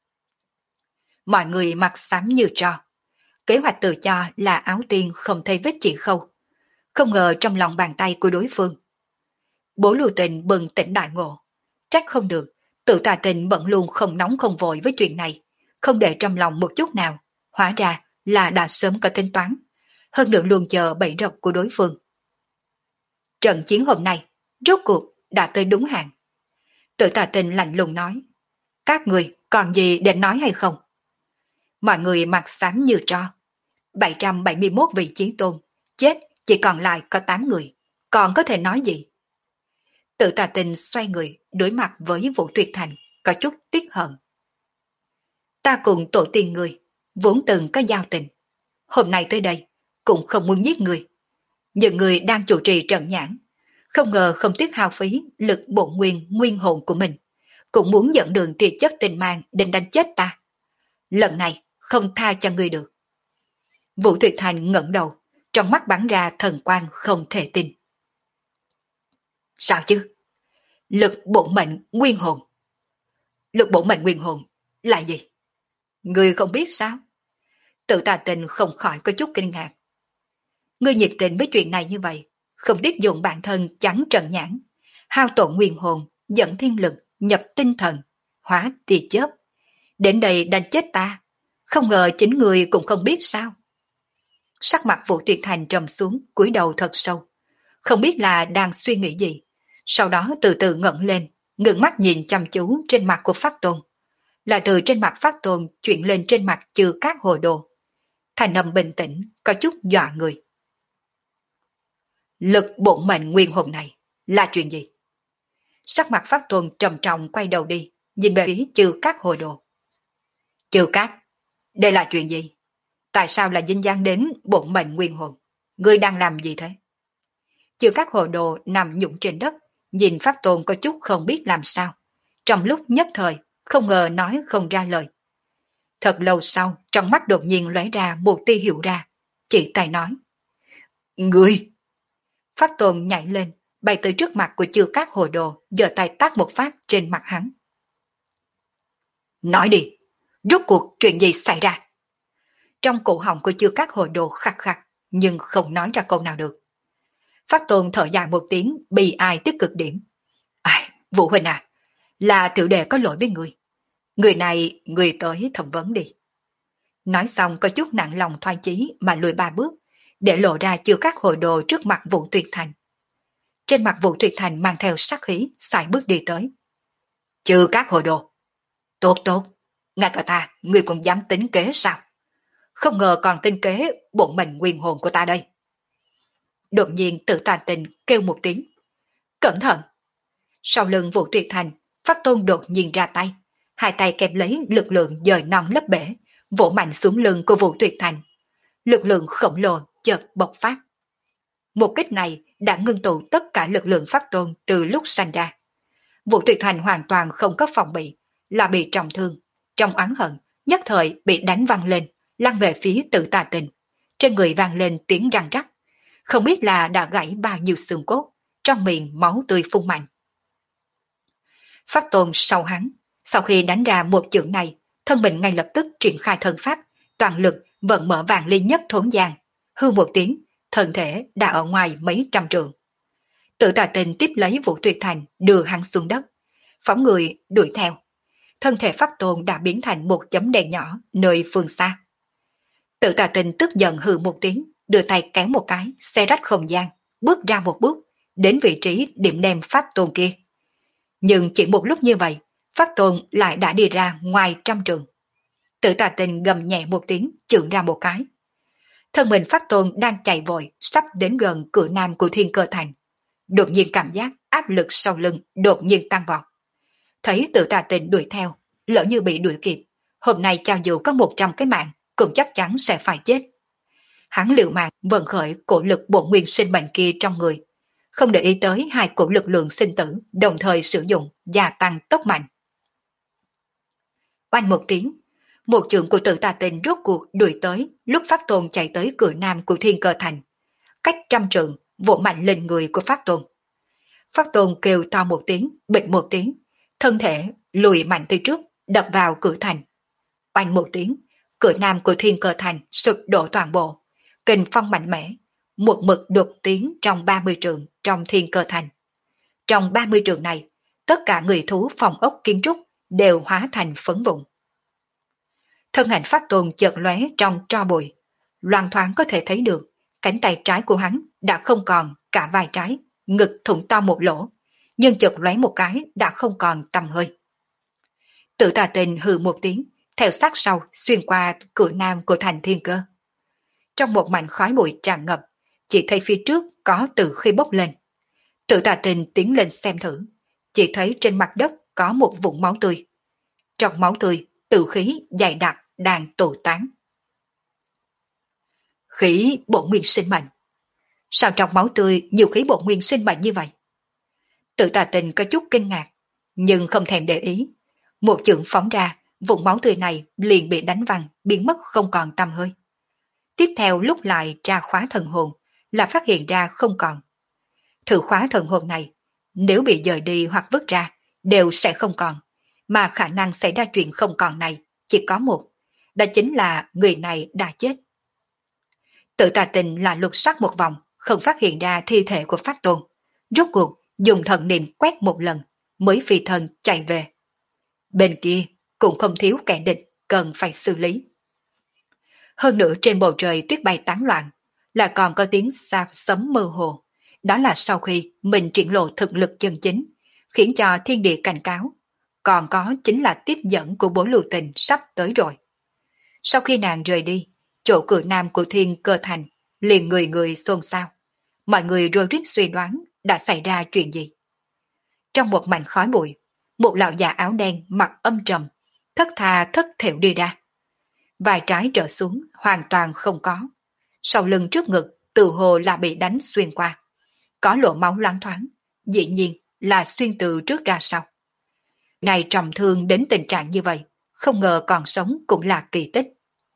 Mọi người mặt xám như tro. Kế hoạch tự cho là áo tiên không thấy vết chỉ khâu. Không ngờ trong lòng bàn tay của đối phương. Bố Lưu Tình bừng tỉnh đại ngộ. Trách không được, Tử Tà Tinh bận luôn không nóng không vội với chuyện này, không để trong lòng một chút nào. Hóa ra là đã sớm có tính toán, hơn nữa luôn chờ bẫy rập của đối phương. Trận chiến hôm nay, rốt cuộc đã tới đúng hạn. Tử Tà Tinh lạnh lùng nói. Các người còn gì để nói hay không? Mọi người mặt xám như tro. bảy trăm bảy mươi mốt vị chiến tôn, chết chỉ còn lại có tám người, còn có thể nói gì? Tử Tà Tinh xoay người đối mặt với Vũ Tuyệt Thành, có chút tiếc hận. Ta cùng tổ tiên người vốn từng có giao tình, hôm nay tới đây cũng không muốn giết người. Những người đang chủ trì trận nhãn, không ngờ không tiếc hao phí lực bổn nguyên nguyên hồn của mình, cũng muốn dẫn đường tiệt chất tình mang đến đánh chết ta. Lần này không tha cho ngươi được. Vũ Tuyệt Thành ngẩng đầu, trong mắt bắn ra thần quang không thể tin. Sao chứ? Lực bổn mệnh nguyên hồn. Lực bổn mệnh nguyên hồn là gì? Ngươi không biết sao? Tử Tà Tinh không khỏi có chút kinh ngạc. Ngươi nhiệt tình với chuyện này như vậy, không tiếc dùng bản thân chắn trận nhãn, hao tổn nguyên hồn, dẫn thiên lực, nhập tinh thần, hóa tia chớp. Đến đây đánh chết ta, không ngờ chính người cũng không biết sao. Sắc mặt Vũ Tuyệt Thành trầm xuống, cúi đầu thật sâu. Không biết là đang suy nghĩ gì. Sau đó từ từ ngẩng lên, ngẩng mắt nhìn chăm chú trên mặt của Pháp Tôn. Là từ trên mặt Pháp Tôn chuyển lên trên mặt Chư Cát Hồ Đồ. Thành âm bình tĩnh, có chút dọa người. Lực bổn mệnh nguyên hồn này là chuyện gì? Sắc mặt Pháp Tôn trầm trọng quay đầu đi, nhìn về phía Chư Cát Hồ Đồ. Chư Cát, đây là chuyện gì? Tại sao lại dính dáng đến bổn mệnh nguyên hồn? Ngươi đang làm gì thế? Chư Cát Hồ Đồ nằm nhũng trên đất, nhìn Pháp Tôn có chút không biết làm sao. Trong lúc nhất thời, không ngờ nói không ra lời. Thật lâu sau, trong mắt đột nhiên lóe ra một tia hiểu ra, chỉ tay nói. Ngươi! Pháp Tôn nhảy lên, bay tới trước mặt của Chư Cát Hồ Đồ, giơ tay tát một phát trên mặt hắn. Nói đi, rốt cuộc chuyện gì xảy ra? Trong cổ họng của Chư Cát Hồ Đồ khạc khạc, nhưng không nói ra câu nào được. Pháp Tôn thở dài một tiếng, bi ai tức cực điểm. À, Vũ Huynh à, là tiểu đệ có lỗi với người. Người này, người tới thẩm vấn đi. Nói xong có chút nặng lòng thoái chí mà lùi ba bước, để lộ ra Chư Cát Hồ Đồ trước mặt Vũ Tuyệt Thành. Trên mặt Vũ Tuyệt Thành mang theo sát khí, sải bước đi tới. Chư Cát Hồ Đồ. Tốt tốt, ngay cả ta, ngươi còn dám tính kế sao? Không ngờ còn tính kế bổn mệnh nguyên hồn của ta đây. Đột nhiên Tử Tà Tình kêu một tiếng. Cẩn thận! Sau lưng Vũ Tuyệt Thành, Pháp Tôn đột nhiên ra tay. Hai tay kẹp lấy lực lượng dời non lấp bể, vỗ mạnh xuống lưng của Vũ Tuyệt Thành. Lực lượng khổng lồ chợt bộc phát. Một kích này đã ngưng tụ tất cả lực lượng Pháp Tôn từ lúc sanh ra. Vũ Tuyệt Thành hoàn toàn không có phòng bị, là bị trọng thương. Trong oán hận, nhất thời bị đánh văng lên, lăn về phía Tử Tà Tình. Trên người vang lên tiếng răng rắc. Không biết là đã gãy bao nhiêu xương cốt, trong miệng máu tươi phun mạnh. Pháp Tôn sau hắn, sau khi đánh ra một chưởng này, thân mình ngay lập tức triển khai thân pháp, toàn lực vận mở vàng ly nhất thốn giang. Hư một tiếng, thân thể đã ở ngoài mấy trăm trượng. Tử Tà Tình tiếp lấy Vũ Tuyệt Thành đưa hắn xuống đất, phóng người đuổi theo. Thân thể Pháp Tôn đã biến thành một chấm đèn nhỏ nơi phương xa. Tử Tà Tình tức giận hừ một tiếng, đưa tay kéo một cái, xe rách không gian, bước ra một bước, đến vị trí điểm đem Pháp Tôn kia. Nhưng chỉ một lúc như vậy, Pháp Tôn lại đã đi ra ngoài trăm trường. Tử Tà Tình gầm nhẹ một tiếng, chưởng ra một cái. Thân mình Pháp Tôn đang chạy vội, sắp đến gần cửa nam của Thiên Cơ Thành. Đột nhiên cảm giác áp lực sau lưng đột nhiên tăng vọt. Thấy Tử Tà Tình đuổi theo, lỡ như bị đuổi kịp, hôm nay cho dù có một trăm cái mạng, cũng chắc chắn sẽ phải chết. Hắn liều mạng vận khởi cổ lực bổn nguyên sinh mệnh kia trong người, không để ý tới hai cổ lực lượng sinh tử đồng thời sử dụng, gia tăng tốc mạnh. Oanh một tiếng, một chưởng của Tử Tà Tình rốt cuộc đuổi tới lúc Pháp Tôn chạy tới cửa nam của Thiên Cơ Thành, cách trăm trượng vỗ mạnh lên người của Pháp Tôn. Pháp Tôn kêu to một tiếng, bịch một tiếng, thân thể lùi mạnh tới trước, đập vào cửa thành. Oanh một tiếng, cửa nam của Thiên Cơ Thành sụp đổ toàn bộ, kình phong mạnh mẽ, một mực đột tiến trong ba mươi trượng trong Thiên Cơ Thành. Trong ba mươi trượng này, tất cả người thú phòng ốc kiến trúc đều hóa thành phấn vụn. Thân hình Pháp Tôn chợt lóe trong tro bụi, loang thoáng có thể thấy được cánh tay trái của hắn đã không còn cả vai trái, ngực thủng to một lỗ, nhưng chợt lóe một cái đã không còn tầm hơi. Tử Tà Tình hừ một tiếng, theo sát sau xuyên qua cửa nam của thành Thiên Cơ. Trong một mảnh khói bụi tràn ngập, chỉ thấy phía trước có tử khí bốc lên. Tử Tà Tình tiến lên xem thử, chỉ thấy trên mặt đất có một vũng máu tươi. Trong máu tươi, tử khí dày đặc đang tụ tán. Khí bổn nguyên sinh mệnh. Sao trong máu tươi nhiều khí bổn nguyên sinh mệnh như vậy? Tử Tà Tình có chút kinh ngạc, nhưng không thèm để ý. Một chưởng phóng ra, vũng máu tươi này liền bị đánh văng, biến mất không còn tăm hơi. Tiếp theo lúc lại tra khóa thần hồn, là phát hiện ra không còn. Thử khóa thần hồn này, nếu bị dời đi hoặc vứt ra, đều sẽ không còn, mà khả năng xảy ra chuyện không còn này chỉ có một, đó chính là người này đã chết. Tử Tà Tình là lục soát một vòng, không phát hiện ra thi thể của Pháp Tôn, rốt cuộc dùng thần niệm quét một lần mới phi thân chạy về. Bên kia cũng không thiếu kẻ địch cần phải xử lý. Hơn nữa trên bầu trời tuyết bay tán loạn, là còn có tiếng xa sấm mơ hồ. Đó là sau khi mình triển lộ thực lực chân chính, khiến cho thiên địa cảnh cáo. Còn có chính là tiếp dẫn của Bối Lưu Tình sắp tới rồi. Sau khi nàng rời đi, chỗ cửa nam của Thiên Cơ Thành liền người người xôn xao. Mọi người rối rít suy đoán đã xảy ra chuyện gì. Trong một mảnh khói bụi, một lão già áo đen mặt âm trầm, thất tha thất thểu đi ra. Vài trái trở xuống hoàn toàn không có. Sau lưng trước ngực tự hồ là bị đánh xuyên qua. Có lỗ máu loáng thoáng, dĩ nhiên là xuyên từ trước ra sau. Này trầm thương đến tình trạng như vậy, không ngờ còn sống cũng là kỳ tích.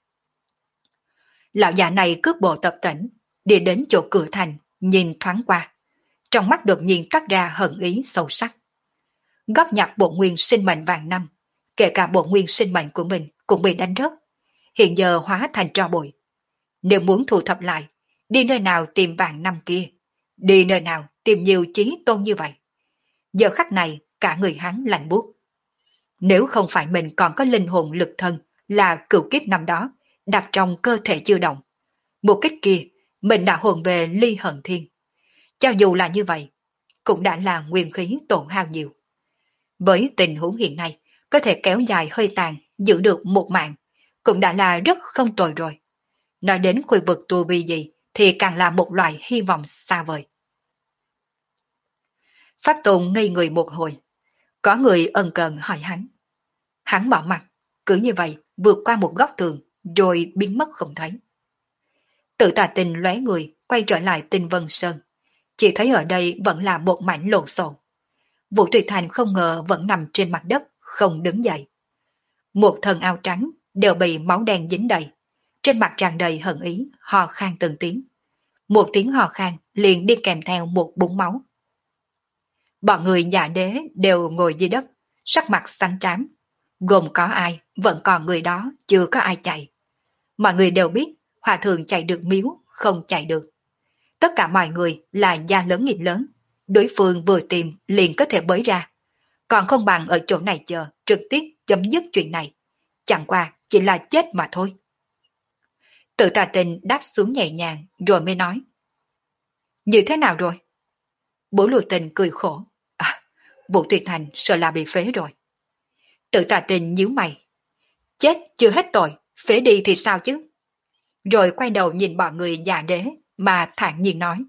Lão già này cước bộ tập tễnh, đi đến chỗ cửa thành, nhìn thoáng qua. Trong mắt đột nhiên toát ra hận ý sâu sắc. Góp nhặt bộ nguyên sinh mệnh vàng năm, kể cả bộ nguyên sinh mệnh của mình cũng bị đánh rớt. Hiện giờ hóa thành tro bụi. Nếu muốn thu thập lại, đi nơi nào tìm vàng năm kia, đi nơi nào tìm nhiều chí tôn như vậy. Giờ khắc này cả người hắn lạnh buốt. Nếu không phải mình còn có linh hồn lực thân là cửu kiếp năm đó, đặt trong cơ thể chưa động. Một kích kia, mình đã hồn về ly hận thiên. Cho dù là như vậy, cũng đã là nguyên khí tổn hao nhiều. Với tình huống hiện nay, có thể kéo dài hơi tàn, giữ được một mạng, cũng đã là rất không tồi rồi. Nói đến khu vực tu vi gì, thì càng là một loại hy vọng xa vời. Pháp Tôn ngây người một hồi. Có người ân cần hỏi hắn. Hắn bỏ mặt, cứ như vậy vượt qua một góc tường, rồi biến mất không thấy. Tự Tà Tình lóe người, quay trở lại Tinh Vân Sơn. Chỉ thấy ở đây vẫn là một mảnh lộn xộn. Vũ Tuyệt Thành không ngờ vẫn nằm trên mặt đất, không đứng dậy. Một thân áo trắng đều bị máu đen dính đầy. Trên mặt tràn đầy hận ý, hò khan từng tiếng. Một tiếng hò khan liền đi kèm theo một búng máu. Bọn người Dạ Đế đều ngồi dưới đất, sắc mặt xanh trám. Gồm có ai, vẫn còn người đó, chưa có ai chạy. Mọi người đều biết, hòa thượng chạy được miếu, không chạy được. Tất cả mọi người là gia lớn nghiệp lớn. Đối phương vừa tìm liền có thể bới ra. Còn không bằng ở chỗ này chờ, trực tiếp chấm dứt chuyện này. Chẳng qua chỉ là chết mà thôi. Tự Tà Tình đáp xuống nhẹ nhàng rồi mới nói. Như thế nào rồi? Bố Lùi Tình cười khổ. À, Vũ Tuyệt Thành sợ là bị phế rồi. Tự Tà Tình nhíu mày. Chết chưa hết tội, phế đi thì sao chứ? Rồi quay đầu nhìn bọn người Dạ Đế mà thản nhiên nói.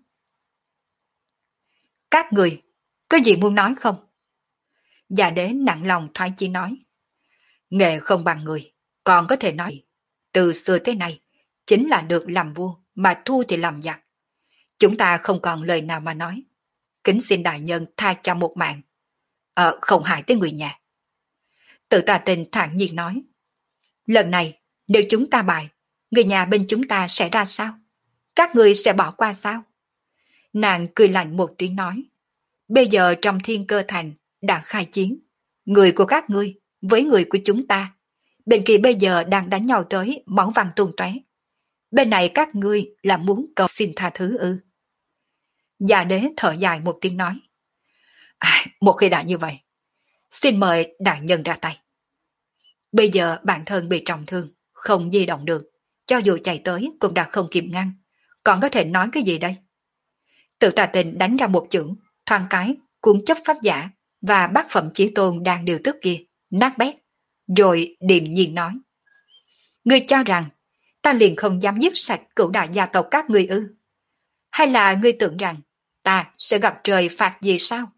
Các người, có gì muốn nói không? Dạ Đế nặng lòng thoái chí nói. Nghề không bằng người, còn có thể nói. Từ xưa tới nay, chính là được làm vua, mà thua thì làm giặc. Chúng ta không còn lời nào mà nói. Kính xin đại nhân tha cho một mạng. Ờ, không hại tới người nhà. Tự Tà Tình thản nhiên nói. Lần này, nếu chúng ta bại, người nhà bên chúng ta sẽ ra sao? Các người sẽ bỏ qua sao? Nàng cười lạnh một tiếng nói. Bây giờ trong Thiên Cơ Thành đã khai chiến. Người của các ngươi với người của chúng ta. Bên kia bây giờ đang đánh nhau tới máu văng tung tóe. Bên này các ngươi là muốn cầu xin tha thứ ư? Dạ Đế thở dài một tiếng nói. À, một khi đã như vậy, xin mời đại nhân ra tay. Bây giờ bản thân bị trọng thương, không di động được. Cho dù chạy tới cũng đã không kịp ngăn. Còn có thể nói cái gì đây? Tự Tà Tình đánh ra một chưởng, thoáng cái, cuốn chấp pháp giả và bát phẩm chí tôn đang điều tức kia, nát bét. Rồi điềm nhiên nói. Ngươi cho rằng ta liền không dám giết sạch cửu đại gia tộc các ngươi ư? Hay là ngươi tưởng rằng ta sẽ gặp trời phạt gì sao?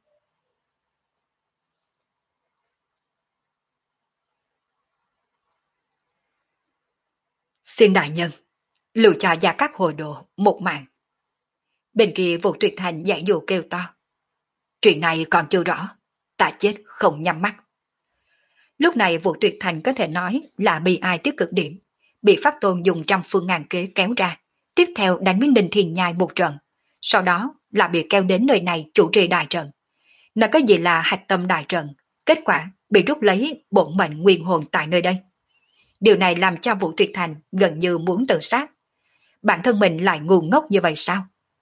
Xin đại nhân, lưu cho Gia Cát Hồ Đồ một mạng. Bên kia Vũ Tuyệt Thành dạy dụ kêu to. Chuyện này còn chưa rõ, ta chết không nhắm mắt. Lúc này Vũ Tuyệt Thành có thể nói là bị ai tiếp cực điểm, bị Pháp Tôn dùng trăm phương ngàn kế kéo ra, tiếp theo đánh với Ninh Thiền Nhai một trận, sau đó là bị kéo đến nơi này chủ trì đại trận. Nó có gì là hạch tâm đại trận, kết quả bị rút lấy bổn mệnh nguyên hồn tại nơi đây. Điều này làm cho Vũ Tuyệt Thành gần như muốn tự sát. Bản thân mình lại ngu ngốc như vậy sao?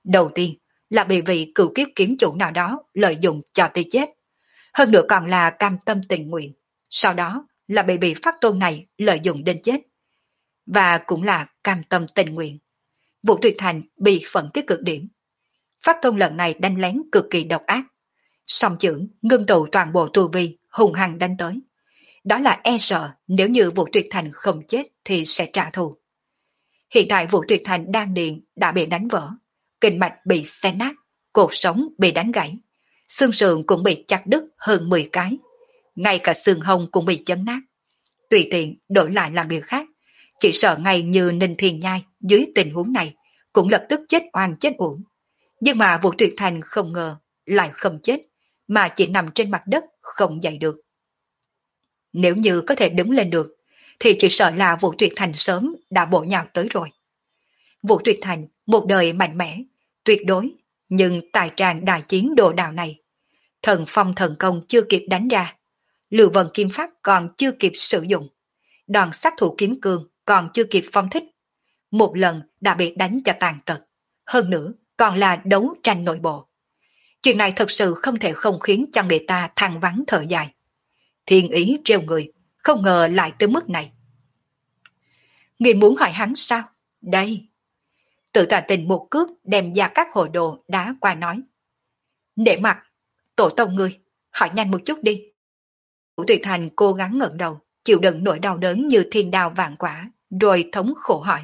Đầu tiên là bị vị cựu kiếp kiếm chủ nào đó lợi dụng cho tới chết. Hơn nữa còn là cam tâm tình nguyện. Sau đó là bị vị pháp tôn này lợi dụng đến chết. Và cũng là cam tâm tình nguyện. Vũ Tuyệt Thành bị phẫn tới cực điểm. Pháp tôn lần này đánh lén cực kỳ độc ác. Song chưởng ngưng tụ toàn bộ tu vi hùng hăng đánh tới. Đó là e sợ nếu như Vũ Tuyệt Thành không chết thì sẽ trả thù. Hiện tại Vũ Tuyệt Thành đang điền đã bị đánh vỡ. Kinh mạch bị xé nát, cột sống bị đánh gãy. Xương sườn cũng bị chặt đứt hơn mười cái. Ngay cả xương hông cũng bị chấn nát. Tùy tiện đổi lại là người khác. Chỉ sợ ngay như Ninh Thiên Nhai dưới tình huống này cũng lập tức chết oan chết uổng. Nhưng mà Vũ Tuyệt Thành không ngờ lại không chết, mà chỉ nằm trên mặt đất không dậy được. Nếu như có thể đứng lên được, thì chỉ sợ là Vũ Tuyệt Thành sớm đã bổ nhào tới rồi. Vũ Tuyệt Thành một đời mạnh mẽ, tuyệt đối, nhưng tài tràng đại chiến đồ đào này, thần phong thần công chưa kịp đánh ra, Lưu Vân Kim Pháp còn chưa kịp sử dụng, đòn sát thủ kiếm cương còn chưa kịp phong thích, một lần đã bị đánh cho tàn tật, hơn nữa còn là đấu tranh nội bộ. Chuyện này thật sự không thể không khiến cho người ta than vắng thở dài. Thiên ý treo người, không ngờ lại tới mức này. Người muốn hỏi hắn sao? Đây. Tự tà tình một cước đem ra các hồ đồ đá qua nói. Để mặt, tổ tông ngươi, hỏi nhanh một chút đi. Vũ Tuyệt Thành cố gắng ngẩng đầu, chịu đựng nỗi đau đớn như thiên đao vạn quả, rồi thống khổ hỏi.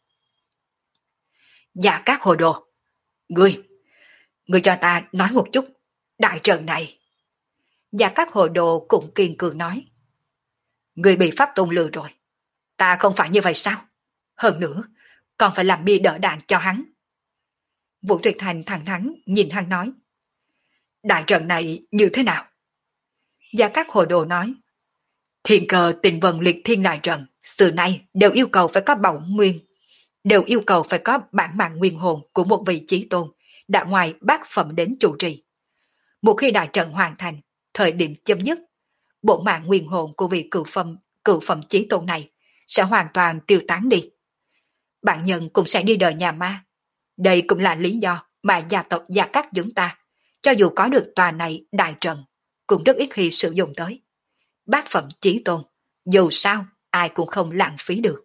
Dạ các hồ đồ, ngươi, ngươi cho ta nói một chút, đại trận này. Dạ các hồ đồ cũng kiên cường nói. Ngươi bị pháp tôn lừa rồi, ta không phải như vậy sao? Hơn nữa, còn phải làm bia đỡ đạn cho hắn. Vũ Tuyệt Thành thẳng thắn nhìn hắn nói. Đại trận này như thế nào? Gia Cát Hồ Đồ nói. Thiên cờ tình vần liệt thiên đại trận, xưa nay đều yêu cầu phải có bảo nguyên, đều yêu cầu phải có bản mạng nguyên hồn của một vị chí tôn, đã ngoài bát phẩm đến chủ trì. Một khi đại trận hoàn thành, thời điểm chấm dứt, bộ mạng nguyên hồn của vị cửu phẩm, cửu phẩm chí tôn này sẽ hoàn toàn tiêu tán đi. Bạn nhân cũng sẽ đi đời nhà ma. Đây cũng là lý do mà gia tộc Gia Cát chúng ta, cho dù có được tòa này đại trận, cũng rất ít khi sử dụng tới. Bát phẩm chí tôn, dù sao ai cũng không lãng phí được.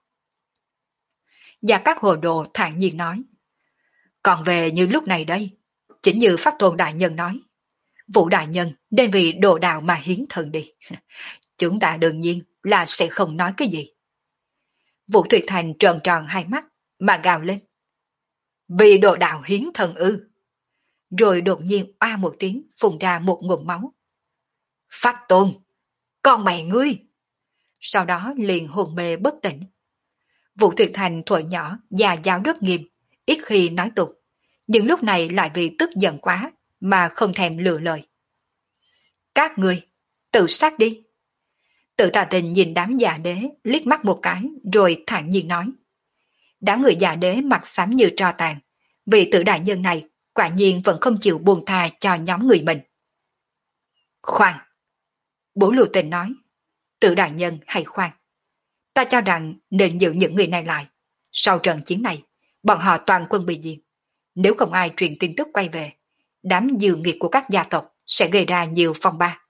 Gia Cát Hồ Đồ thản nhiên nói. Còn về như lúc này đây, chính như Pháp Tôn Đại Nhân nói, Vũ Đại Nhân nên vì đồ đạo mà hiến thần đi. Chúng ta đương nhiên là sẽ không nói cái gì. Vũ Tuyệt Thành tròn tròn hai mắt mà gào lên. Vì đồ đạo hiến thần ư. Rồi đột nhiên oa một tiếng phun ra một ngụm máu. Pháp Tôn, con mẹ ngươi. Sau đó liền hồn mê bất tỉnh. Vũ Tuyệt Thành thuở nhỏ già giáo rất nghiêm, ít khi nói tục, nhưng lúc này lại vì tức giận quá mà không thèm lựa lời. Các ngươi, tự sát đi. Tự Tà Tình nhìn đám già đế liếc mắt một cái rồi thản nhiên nói. Đám người già đế mặt xám như tro tàn, vị Tự đại nhân này quả nhiên vẫn không chịu buông tha cho nhóm người mình. Khoan! Bố Lưu Tình nói. Tự đại nhân hay khoan. Ta cho rằng nên giữ những người này lại. Sau trận chiến này, bọn họ toàn quân bị diệt. Nếu không ai truyền tin tức quay về, đám dư nghiệt của các gia tộc sẽ gây ra nhiều phong ba.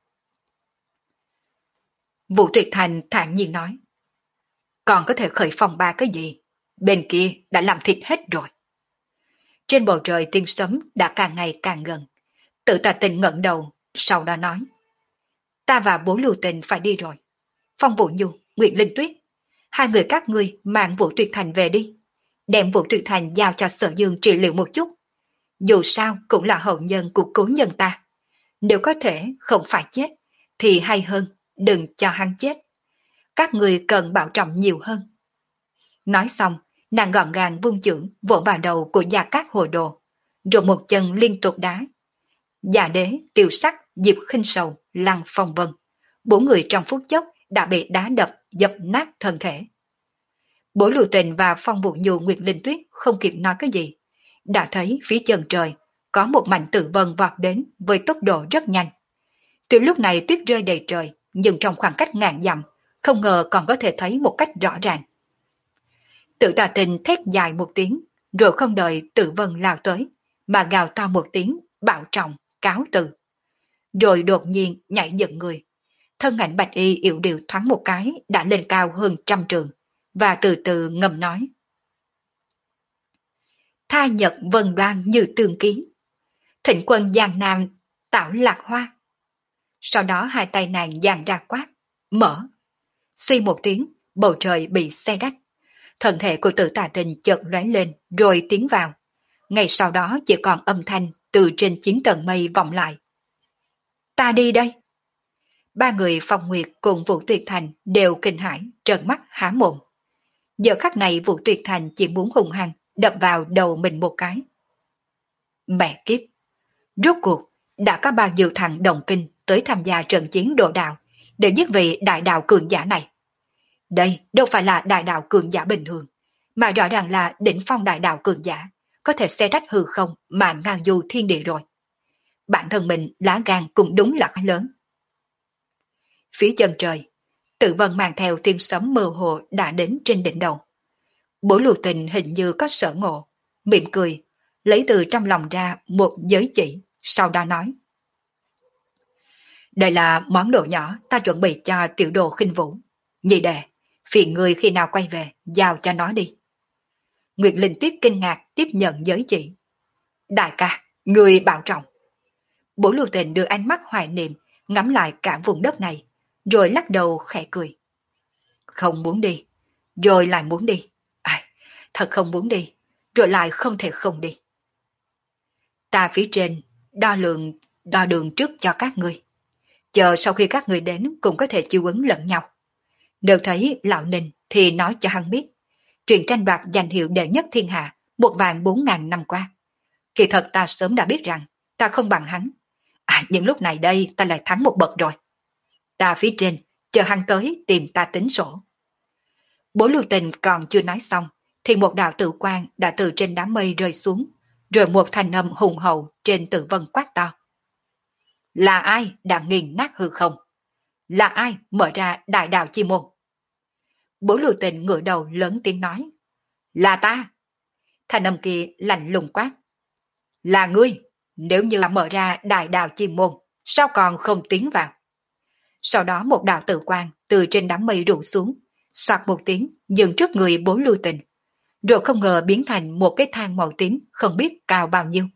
Vũ Tuyệt Thành thản nhiên nói. Còn có thể khởi phong ba cái gì? Bên kia đã làm thịt hết rồi. Trên bầu trời tiếng sấm đã càng ngày càng gần. Tự Tà Tình ngẩng đầu, sau đó nói. Ta và bố Lưu Tình phải đi rồi. Phong Vũ Nhu, Nguyệt Linh Tuyết, hai người các ngươi mang Vũ Tuyệt Thành về đi. Đem Vũ Tuyệt Thành giao cho Sở Dương trị liệu một chút. Dù sao cũng là hậu nhân của cố nhân ta. Nếu có thể không phải chết, thì hay hơn đừng cho hắn chết. Các người cần bảo trọng nhiều hơn. Nói xong, nàng gọn gàng vung chưởng vỗ vào đầu của Gia Cát Hồ Đồ, rồi một chân liên tục đá. Già Đế, Tiêu Sắc, Diệp Khinh Sầu, Lăng Phong Vân, bốn người trong phút chốc đã bị đá đập dập nát thân thể. Bố Lưu Tình và Phong Vũ Nhu, Nguyệt Linh Tuyết không kịp nói cái gì, đã thấy phía chân trời có một mảnh tử vân vọt đến với tốc độ rất nhanh. Từ lúc này tuyết rơi đầy trời, nhưng trong khoảng cách ngàn dặm, không ngờ còn có thể thấy một cách rõ ràng. Tự Tà Tình thét dài một tiếng, rồi không đợi Tử Vân lao tới, mà gào to một tiếng, bảo trọng, cáo từ. Rồi đột nhiên nhảy dựng người. Thân ảnh bạch y yểu điệu thoáng một cái đã lên cao hơn trăm trường, và từ từ ngầm nói. Tha nhật vân đoan như tương kiến, thịnh quân giang nam tạo lạc hoa. Sau đó hai tay nàng giang ra quát, mở. Suy một tiếng, bầu trời bị xé rách. Thân thể của Tử Tà Tình chợt lóe lên rồi tiến vào. Ngay sau đó chỉ còn âm thanh từ trên chín tầng mây vọng lại. Ta đi đây. Ba người Phong Nguyệt cùng Vũ Tuyệt Thành đều kinh hãi, trợn mắt há mồm. Giờ khắc này Vũ Tuyệt Thành chỉ muốn hung hăng đập vào đầu mình một cái. Mẹ kiếp! Rốt cuộc đã có bao nhiêu thằng đồng kinh tới tham gia trận chiến đồ đạo để giết vị đại đạo cường giả này. Đây đâu phải là đại đạo cường giả bình thường, mà rõ ràng là đỉnh phong đại đạo cường giả, có thể xé rách hư không mà ngang du thiên địa rồi. Bản thân mình lá gan cũng đúng là khá lớn. Phía chân trời, Tử Vân mang theo tiếng sấm mơ hồ đã đến trên đỉnh đầu. Bố Lưu Tình hình như có sở ngộ, mỉm cười, lấy từ trong lòng ra một giới chỉ, sau đó nói. Đây là món đồ nhỏ ta chuẩn bị cho tiểu đồ khinh vũ. Nhị đệ, phiền người khi nào quay về, giao cho nó đi. Nguyệt Linh Tuyết kinh ngạc tiếp nhận giới chỉ. Đại ca, người bảo trọng. Bố Lưu Tình đưa ánh mắt hoài niệm, ngắm lại cả vùng đất này, rồi lắc đầu khẽ cười. Không muốn đi, rồi lại muốn đi. À, thật không muốn đi, rồi lại không thể không đi. Ta phía trên, đo lượng, đo đường trước cho các ngươi. Chờ sau khi các ngươi đến cũng có thể chiêu ứng lẫn nhau. Nếu thấy Lão Ninh thì nói cho hắn biết. Chuyện tranh đoạt danh hiệu đệ nhất thiên hạ một vạn bốn ngàn năm qua. Kỳ thật ta sớm đã biết rằng ta không bằng hắn. À, nhưng lúc này đây ta lại thắng một bậc rồi. Ta phía trên, chờ hắn tới tìm ta tính sổ. Bố Lưu Tình còn chưa nói xong, thì một đạo tử quang đã từ trên đám mây rơi xuống, rồi một thanh âm hùng hậu trên Tử Vân quát to. Là ai đã nghiền nát hư không? Là ai mở ra đại đạo chi môn? Bố Lưu Tình ngửa đầu lớn tiếng nói. Là ta. Thanh âm kia lạnh lùng quát. Là ngươi, nếu như mở ra đại đạo chi môn, sao còn không tiến vào? Sau đó một đạo tử quang từ trên đám mây rủ xuống, xoạt một tiếng dừng trước người Bố Lưu Tình, rồi không ngờ biến thành một cái thang màu tím không biết cao bao nhiêu.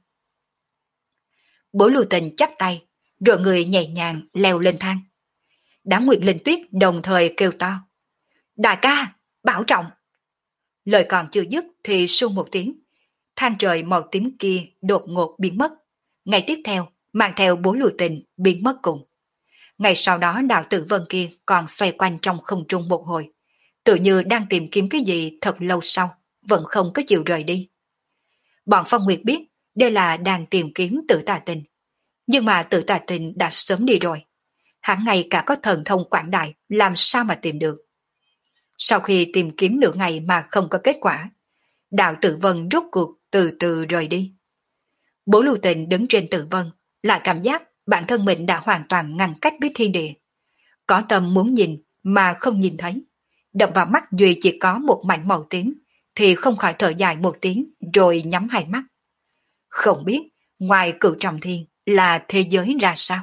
Bố Lưu Tình chắp tay, rồi người nhẹ nhàng leo lên thang. Đám Nguyệt Linh Tuyết đồng thời kêu to. Đại ca, bảo trọng. Lời còn chưa dứt thì su một tiếng, thang trời màu tím kia đột ngột biến mất. Ngay tiếp theo, mang theo Bố Lưu Tình biến mất cùng. Ngay sau đó đạo Tử Vân kia còn xoay quanh trong không trung một hồi, tự như đang tìm kiếm cái gì thật lâu sau, vẫn không có chịu rời đi. Bọn Phong Nguyệt biết đây là đang tìm kiếm Tử Tà Tình, nhưng mà Tử Tà Tình đã sớm đi rồi. Hắn ngay cả có thần thông quảng đại làm sao mà tìm được. Sau khi tìm kiếm nửa ngày mà không có kết quả, đạo Tử Vân rốt cuộc từ từ rời đi. Bố Lưu Tình đứng trên Tử Vân, lại cảm giác bản thân mình đã hoàn toàn ngăn cách với thiên địa. Có tâm muốn nhìn mà không nhìn thấy. Đập vào mắt duy chỉ có một mảnh màu tím, thì không khỏi thở dài một tiếng rồi nhắm hai mắt. Không biết ngoài Cửu Trọng Thiên là thế giới ra sao.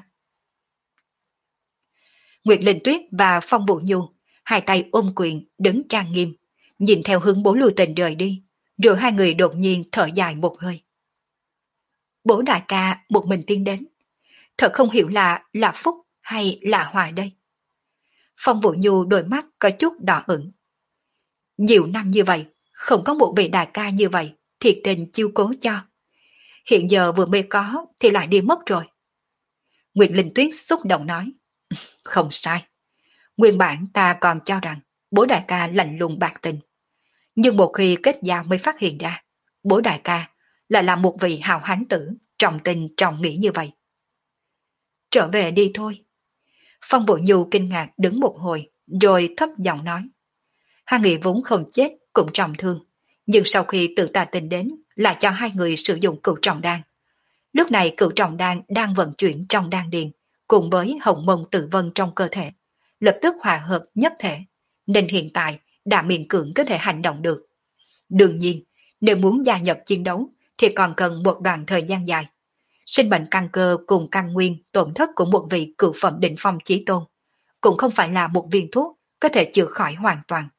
Nguyệt Linh Tuyết và Phong Vũ Nhu hai tay ôm quyền đứng trang nghiêm, nhìn theo hướng Bố Lưu Tình rời đi, rồi hai người đột nhiên thở dài một hơi. Bố đại ca một mình tiến đến, thật không hiểu là là phúc hay là họa đây. Phong Vũ Nhu đôi mắt có chút đỏ ửng. Nhiều năm như vậy, không có một vị đại ca như vậy thiệt tình chiêu cố cho. Hiện giờ vừa mới có thì lại đi mất rồi. Nguyệt Linh Tuyết xúc động nói. Không sai. Nguyên bản ta còn cho rằng bố đại ca lạnh lùng bạc tình. Nhưng một khi kết giao mới phát hiện ra, bố đại ca lại là một vị hào hán tử, trọng tình trọng nghĩa như vậy. Trở về đi thôi. Phong Vũ Nhu kinh ngạc đứng một hồi, rồi thấp giọng nói. Hai người vốn không chết, cũng trọng thương. Nhưng sau khi Tử Tà Tình đến, là cho hai người sử dụng cửu trọng đan. Lúc này cửu trọng đan đang vận chuyển trong đan điền, cùng với hồng mông tử vân trong cơ thể, lập tức hòa hợp nhất thể, nên hiện tại đã miễn cưỡng có thể hành động được. Đương nhiên, Nếu muốn gia nhập chiến đấu thì còn cần một đoạn thời gian dài. Sinh mệnh căn cơ cùng căn nguyên tổn thất của một vị cửu phẩm đỉnh phong chí tôn cũng không phải là một viên thuốc có thể chữa khỏi hoàn toàn.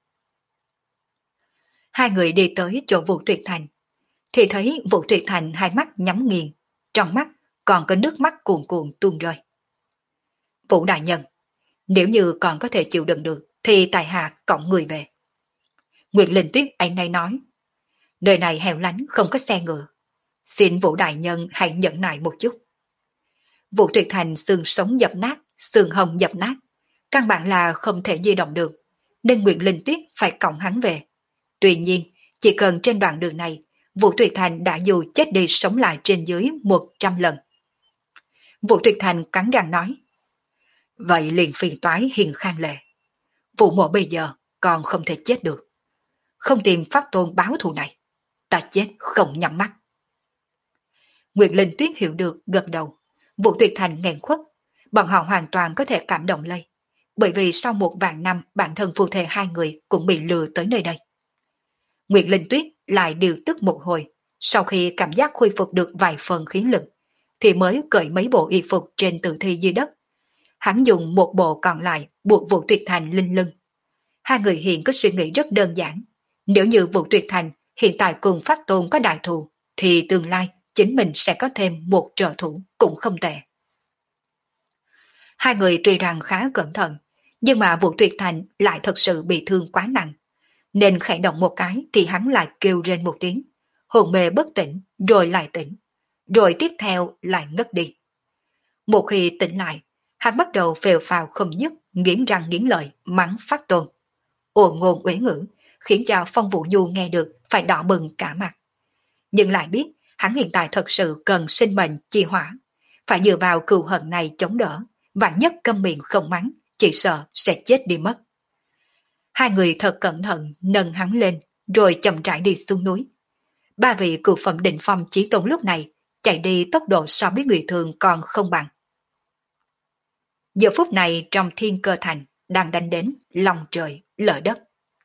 Hai người đi tới chỗ Vũ Tuyệt Thành, thì thấy Vũ Tuyệt Thành hai mắt nhắm nghiền, trong mắt còn có nước mắt cuồn cuộn tuôn rơi. Vũ đại nhân, nếu như còn có thể chịu đựng được, thì tại hạ cõng người về. Nguyệt Linh Tuyết anh nay nói, nơi này hẻo lánh không có xe ngựa, xin Vũ đại nhân hãy nhẫn nại một chút. Vũ Tuyệt Thành xương sống dập nát, xương hồng dập nát, căn bản là không thể di động được, nên Nguyệt Linh Tuyết phải cõng hắn về. Tuy nhiên, chỉ cần trên đoạn đường này, Vũ Tuyệt Thành đã dù chết đi sống lại trên dưới một trăm lần. Vũ Tuyệt Thành cắn răng nói, vậy liền phiền toái Hiền Khang Lệ. Vũ mộ bây giờ còn không thể chết được. Không tìm pháp tôn báo thù này, ta chết không nhắm mắt. Nguyệt Linh Tuyết hiểu được gật đầu. Vũ Tuyệt Thành nghẹn khuất, bọn họ hoàn toàn có thể cảm động lây, bởi vì sau một vạn năm bản thân phu thê hai người cũng bị lừa tới nơi đây. Nguyệt Linh Tuyết lại điều tức một hồi, sau khi cảm giác khôi phục được vài phần khí lực, thì mới cởi mấy bộ y phục trên tử thi dưới đất. Hắn dùng một bộ còn lại buộc Vũ Tuyệt Thành linh lưng. Hai người hiện có suy nghĩ rất đơn giản. Nếu như Vũ Tuyệt Thành hiện tại cùng Pháp Tôn có đại thù, thì tương lai chính mình sẽ có thêm một trợ thủ cũng không tệ. Hai người tuy rằng khá cẩn thận, nhưng mà Vũ Tuyệt Thành lại thật sự bị thương quá nặng. Nên khẽ động một cái thì hắn lại kêu rên một tiếng, hồn mê bất tỉnh, rồi lại tỉnh, rồi tiếp theo lại ngất đi. Một khi tỉnh lại, hắn bắt đầu phèo phào không dứt, nghiến răng nghiến lợi, mắng Pháp Tôn. Ồn ngôn uế ngữ, khiến cho Phong Vũ Nhu nghe được phải đỏ bừng cả mặt. Nhưng lại biết hắn hiện tại thật sự cần sinh mệnh chi hỏa, phải dựa vào cừu hận này chống đỡ, vạn nhất câm miệng không mắng, chỉ sợ sẽ chết đi mất. Hai người thật cẩn thận nâng hắn lên, rồi chậm rãi đi xuống núi. Ba vị cửu phẩm đỉnh phong chí tôn lúc này chạy đi tốc độ so với người thường còn không bằng. Giờ phút này trong Thiên Cơ Thành đang đánh đến lòng trời lở đất.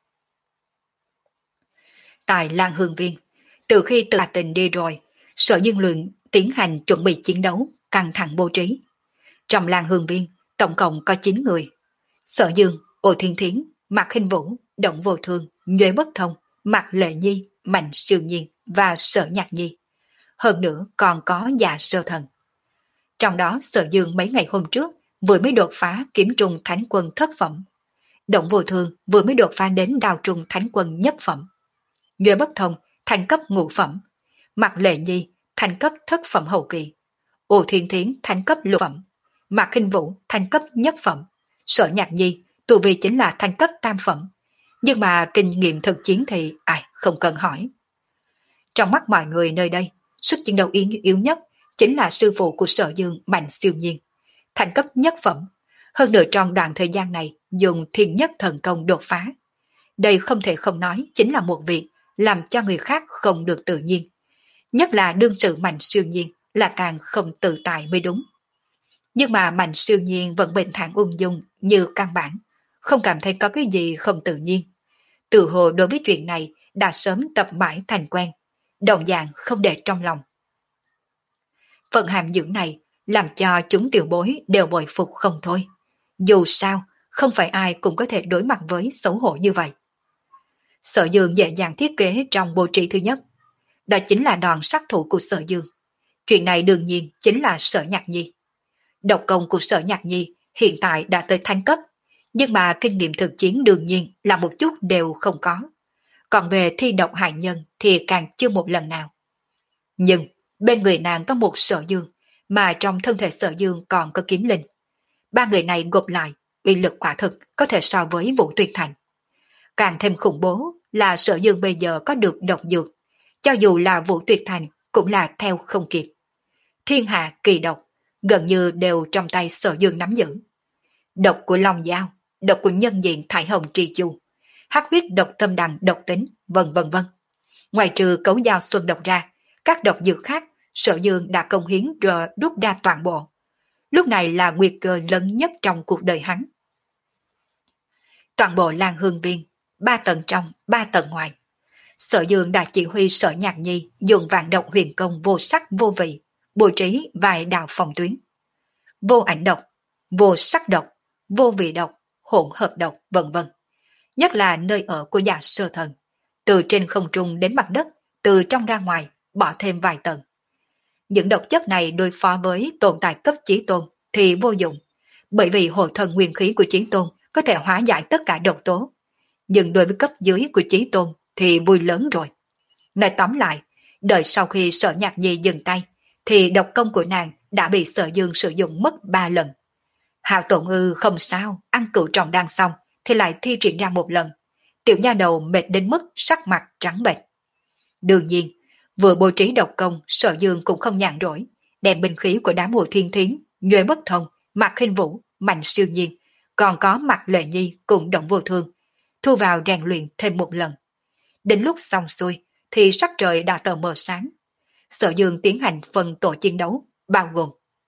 Tại Lan Hương Viên, từ khi Từ Hà Tình đi rồi, Sở Dương Lượng tiến hành chuẩn bị chiến đấu, căng thẳng bố trí. Trong Lan Hương Viên, tổng cộng có chín người. Sở Dương, Ô Thiên Thiến, Mạc Hinh Vũ, Động Vô Thương, Nhuế Bất Thông, Mạc Lệ Nhi, Mạnh Siêu Nhiên và Sở Nhạc Nhi. Hơn nữa còn có Dạ Sơ Thần. Trong đó Sở Dương mấy ngày hôm trước vừa mới đột phá kiếm trùng thánh quân thất phẩm. Động Vô Thương vừa mới đột phá đến đào trùng thánh quân nhất phẩm. Nhuế Bất Thông thành cấp ngũ phẩm. Mạc Lệ Nhi thành cấp thất phẩm hậu kỳ. Ô Thiên Thiến thành cấp lục phẩm. Mạc Hinh Vũ thành cấp nhất phẩm. Sở Nhạc Nhi tu vi chính là thành cấp tam phẩm. Nhưng mà kinh nghiệm thực chiến thì ai không cần hỏi. Trong mắt mọi người nơi đây, sức chiến đấu yếu, yếu nhất chính là sư phụ của Sở Dương Mạnh Siêu Nhiên, thành cấp nhất phẩm. Hơn nữa trong đoạn thời gian này dùng thiên nhất thần công đột phá. Đây không thể không nói chính là một việc làm cho người khác không được tự nhiên. Nhất là đương sự Mạnh Siêu Nhiên là càng không tự tại mới đúng. Nhưng mà Mạnh Siêu Nhiên vẫn bình thản ung dung như căn bản, không cảm thấy có cái gì không tự nhiên. Tự hồ đối với chuyện này đã sớm tập mãi thành quen, đồng dạng không để trong lòng. Phần hàm dưỡng này làm cho chúng tiểu bối đều bội phục không thôi. Dù sao, không phải ai cũng có thể đối mặt với xấu hổ như vậy. Sở Dương dễ dàng thiết kế trong bố trí thứ nhất. Đó chính là đòn sát thủ của Sở Dương. Chuyện này đương nhiên chính là Sở Nhạc Nhi. Độc công của Sở Nhạc Nhi hiện tại đã tới thánh cấp, nhưng mà kinh nghiệm thực chiến đương nhiên là một chút đều không có. Còn về thi độc hại nhân thì càng chưa một lần nào. Nhưng bên người nàng có một Sở Dương, mà trong thân thể Sở Dương còn có kiếm linh. Ba người này gộp lại, uy lực quả thực có thể so với Vũ Tuyệt Thành. Càng thêm khủng bố là Sở Dương bây giờ có được độc dược, cho dù là Vũ Tuyệt Thành cũng là theo không kịp. Thiên hạ kỳ độc gần như đều trong tay Sở Dương nắm giữ. Độc của Long Dao, độc của nhân diện Thải Hồng Trì Chu, hắc huyết độc tâm đằng độc tính, vân vân vân. Ngoài trừ cấu dao xuân độc ra, các độc dược khác Sở Dương đã công hiến rồi rút ra toàn bộ. Lúc này là nguy cơ lớn nhất trong cuộc đời hắn. Toàn bộ Lan Hương Viên, ba tầng trong, ba tầng ngoài. Sở Dương đã chỉ huy Sở Nhạc Nhi dùng vạn độc huyền công vô sắc vô vị, bố trí vài đạo phòng tuyến. Vô ảnh độc, vô sắc độc, vô vị độc, hỗn hợp độc, vân vân. Nhất là nơi ở của Dạ Sơ Thần, từ trên không trung đến mặt đất, từ trong ra ngoài, bỏ thêm vài tầng. Những độc chất này đối phó với tồn tại cấp chí tôn thì vô dụng, bởi vì hộ thần nguyên khí của chí tôn có thể hóa giải tất cả độc tố. Nhưng đối với cấp dưới của chí tôn thì vui lớn rồi. Nói tóm lại, đợi sau khi Sở Nhạc Nhi dừng tay, thì độc công của nàng đã bị Sở Dương sử dụng mất ba lần. Hào Tổn Ư không sao, ăn cửu trọng đang xong thì lại thi triển ra một lần. Tiểu nha đầu mệt đến mức sắc mặt trắng bệch. Đương nhiên, vừa bố trí độc công, Sở Dương cũng không nhàn rỗi, đem binh khí của đám Hồ Thiên Thiến, Nhuệ Bất Thông, Mạc Khinh Vũ, Mạnh Siêu Nhiên, còn có Mạc Lệ Nhi cùng Động Vô Thương, thu vào rèn luyện thêm một lần. Đến lúc xong xuôi thì sắc trời đã tờ mờ sáng. Sở Dương tiến hành phân tổ chiến đấu, bao gồm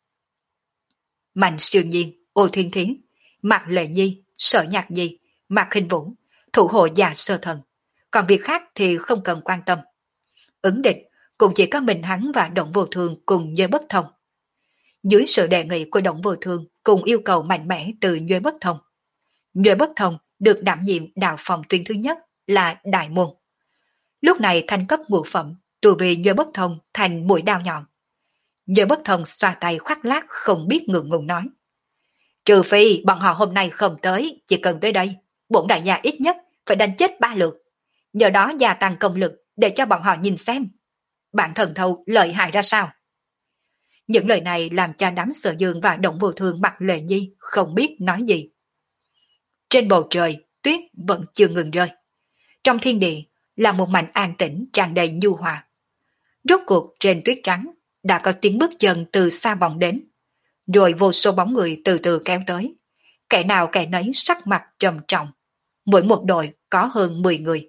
Mạnh Siêu Nhiên, Ô Thiên Thiến, Mạc Lệ Nhi, Sở Nhạc Nhi, Mạc Khinh Vũ, thủ hộ Dạ Sơ Thần. Còn việc khác thì không cần quan tâm. Ứng địch cũng chỉ có mình hắn và Động Vô Thương cùng Nhuệ Bất Thông. Dưới sự đề nghị của Động Vô Thương cùng yêu cầu mạnh mẽ từ Nhuệ Bất Thông, Nhuệ Bất Thông được đảm nhiệm đạo phòng tuyến thứ nhất là Đại Môn. Lúc này thanh cấp ngũ phẩm, tu vi Nhuệ Bất Thông thành mũi đao nhọn. Nhuệ Bất Thông xoa tay khoác lác không biết ngượng ngùng nói. Trừ phi bọn họ hôm nay không tới, chỉ cần tới đây, bổn đại gia ít nhất phải đánh chết ba lượt. Nhờ đó gia tăng công lực để cho bọn họ nhìn xem. Bản thần thâu lợi hại ra sao? Những lời này làm cho đám Sở Dương và Động Vô Thương Mạc Lệ Nhi không biết nói gì. Trên bầu trời, tuyết vẫn chưa ngừng rơi. Trong thiên địa là một mảnh an tĩnh tràn đầy nhu hòa. Rốt cuộc trên tuyết trắng đã có tiếng bước chân từ xa vọng đến, rồi vô số bóng người từ từ kéo tới. Kẻ nào kẻ nấy sắc mặt trầm trọng. Mỗi một đội có hơn mười người.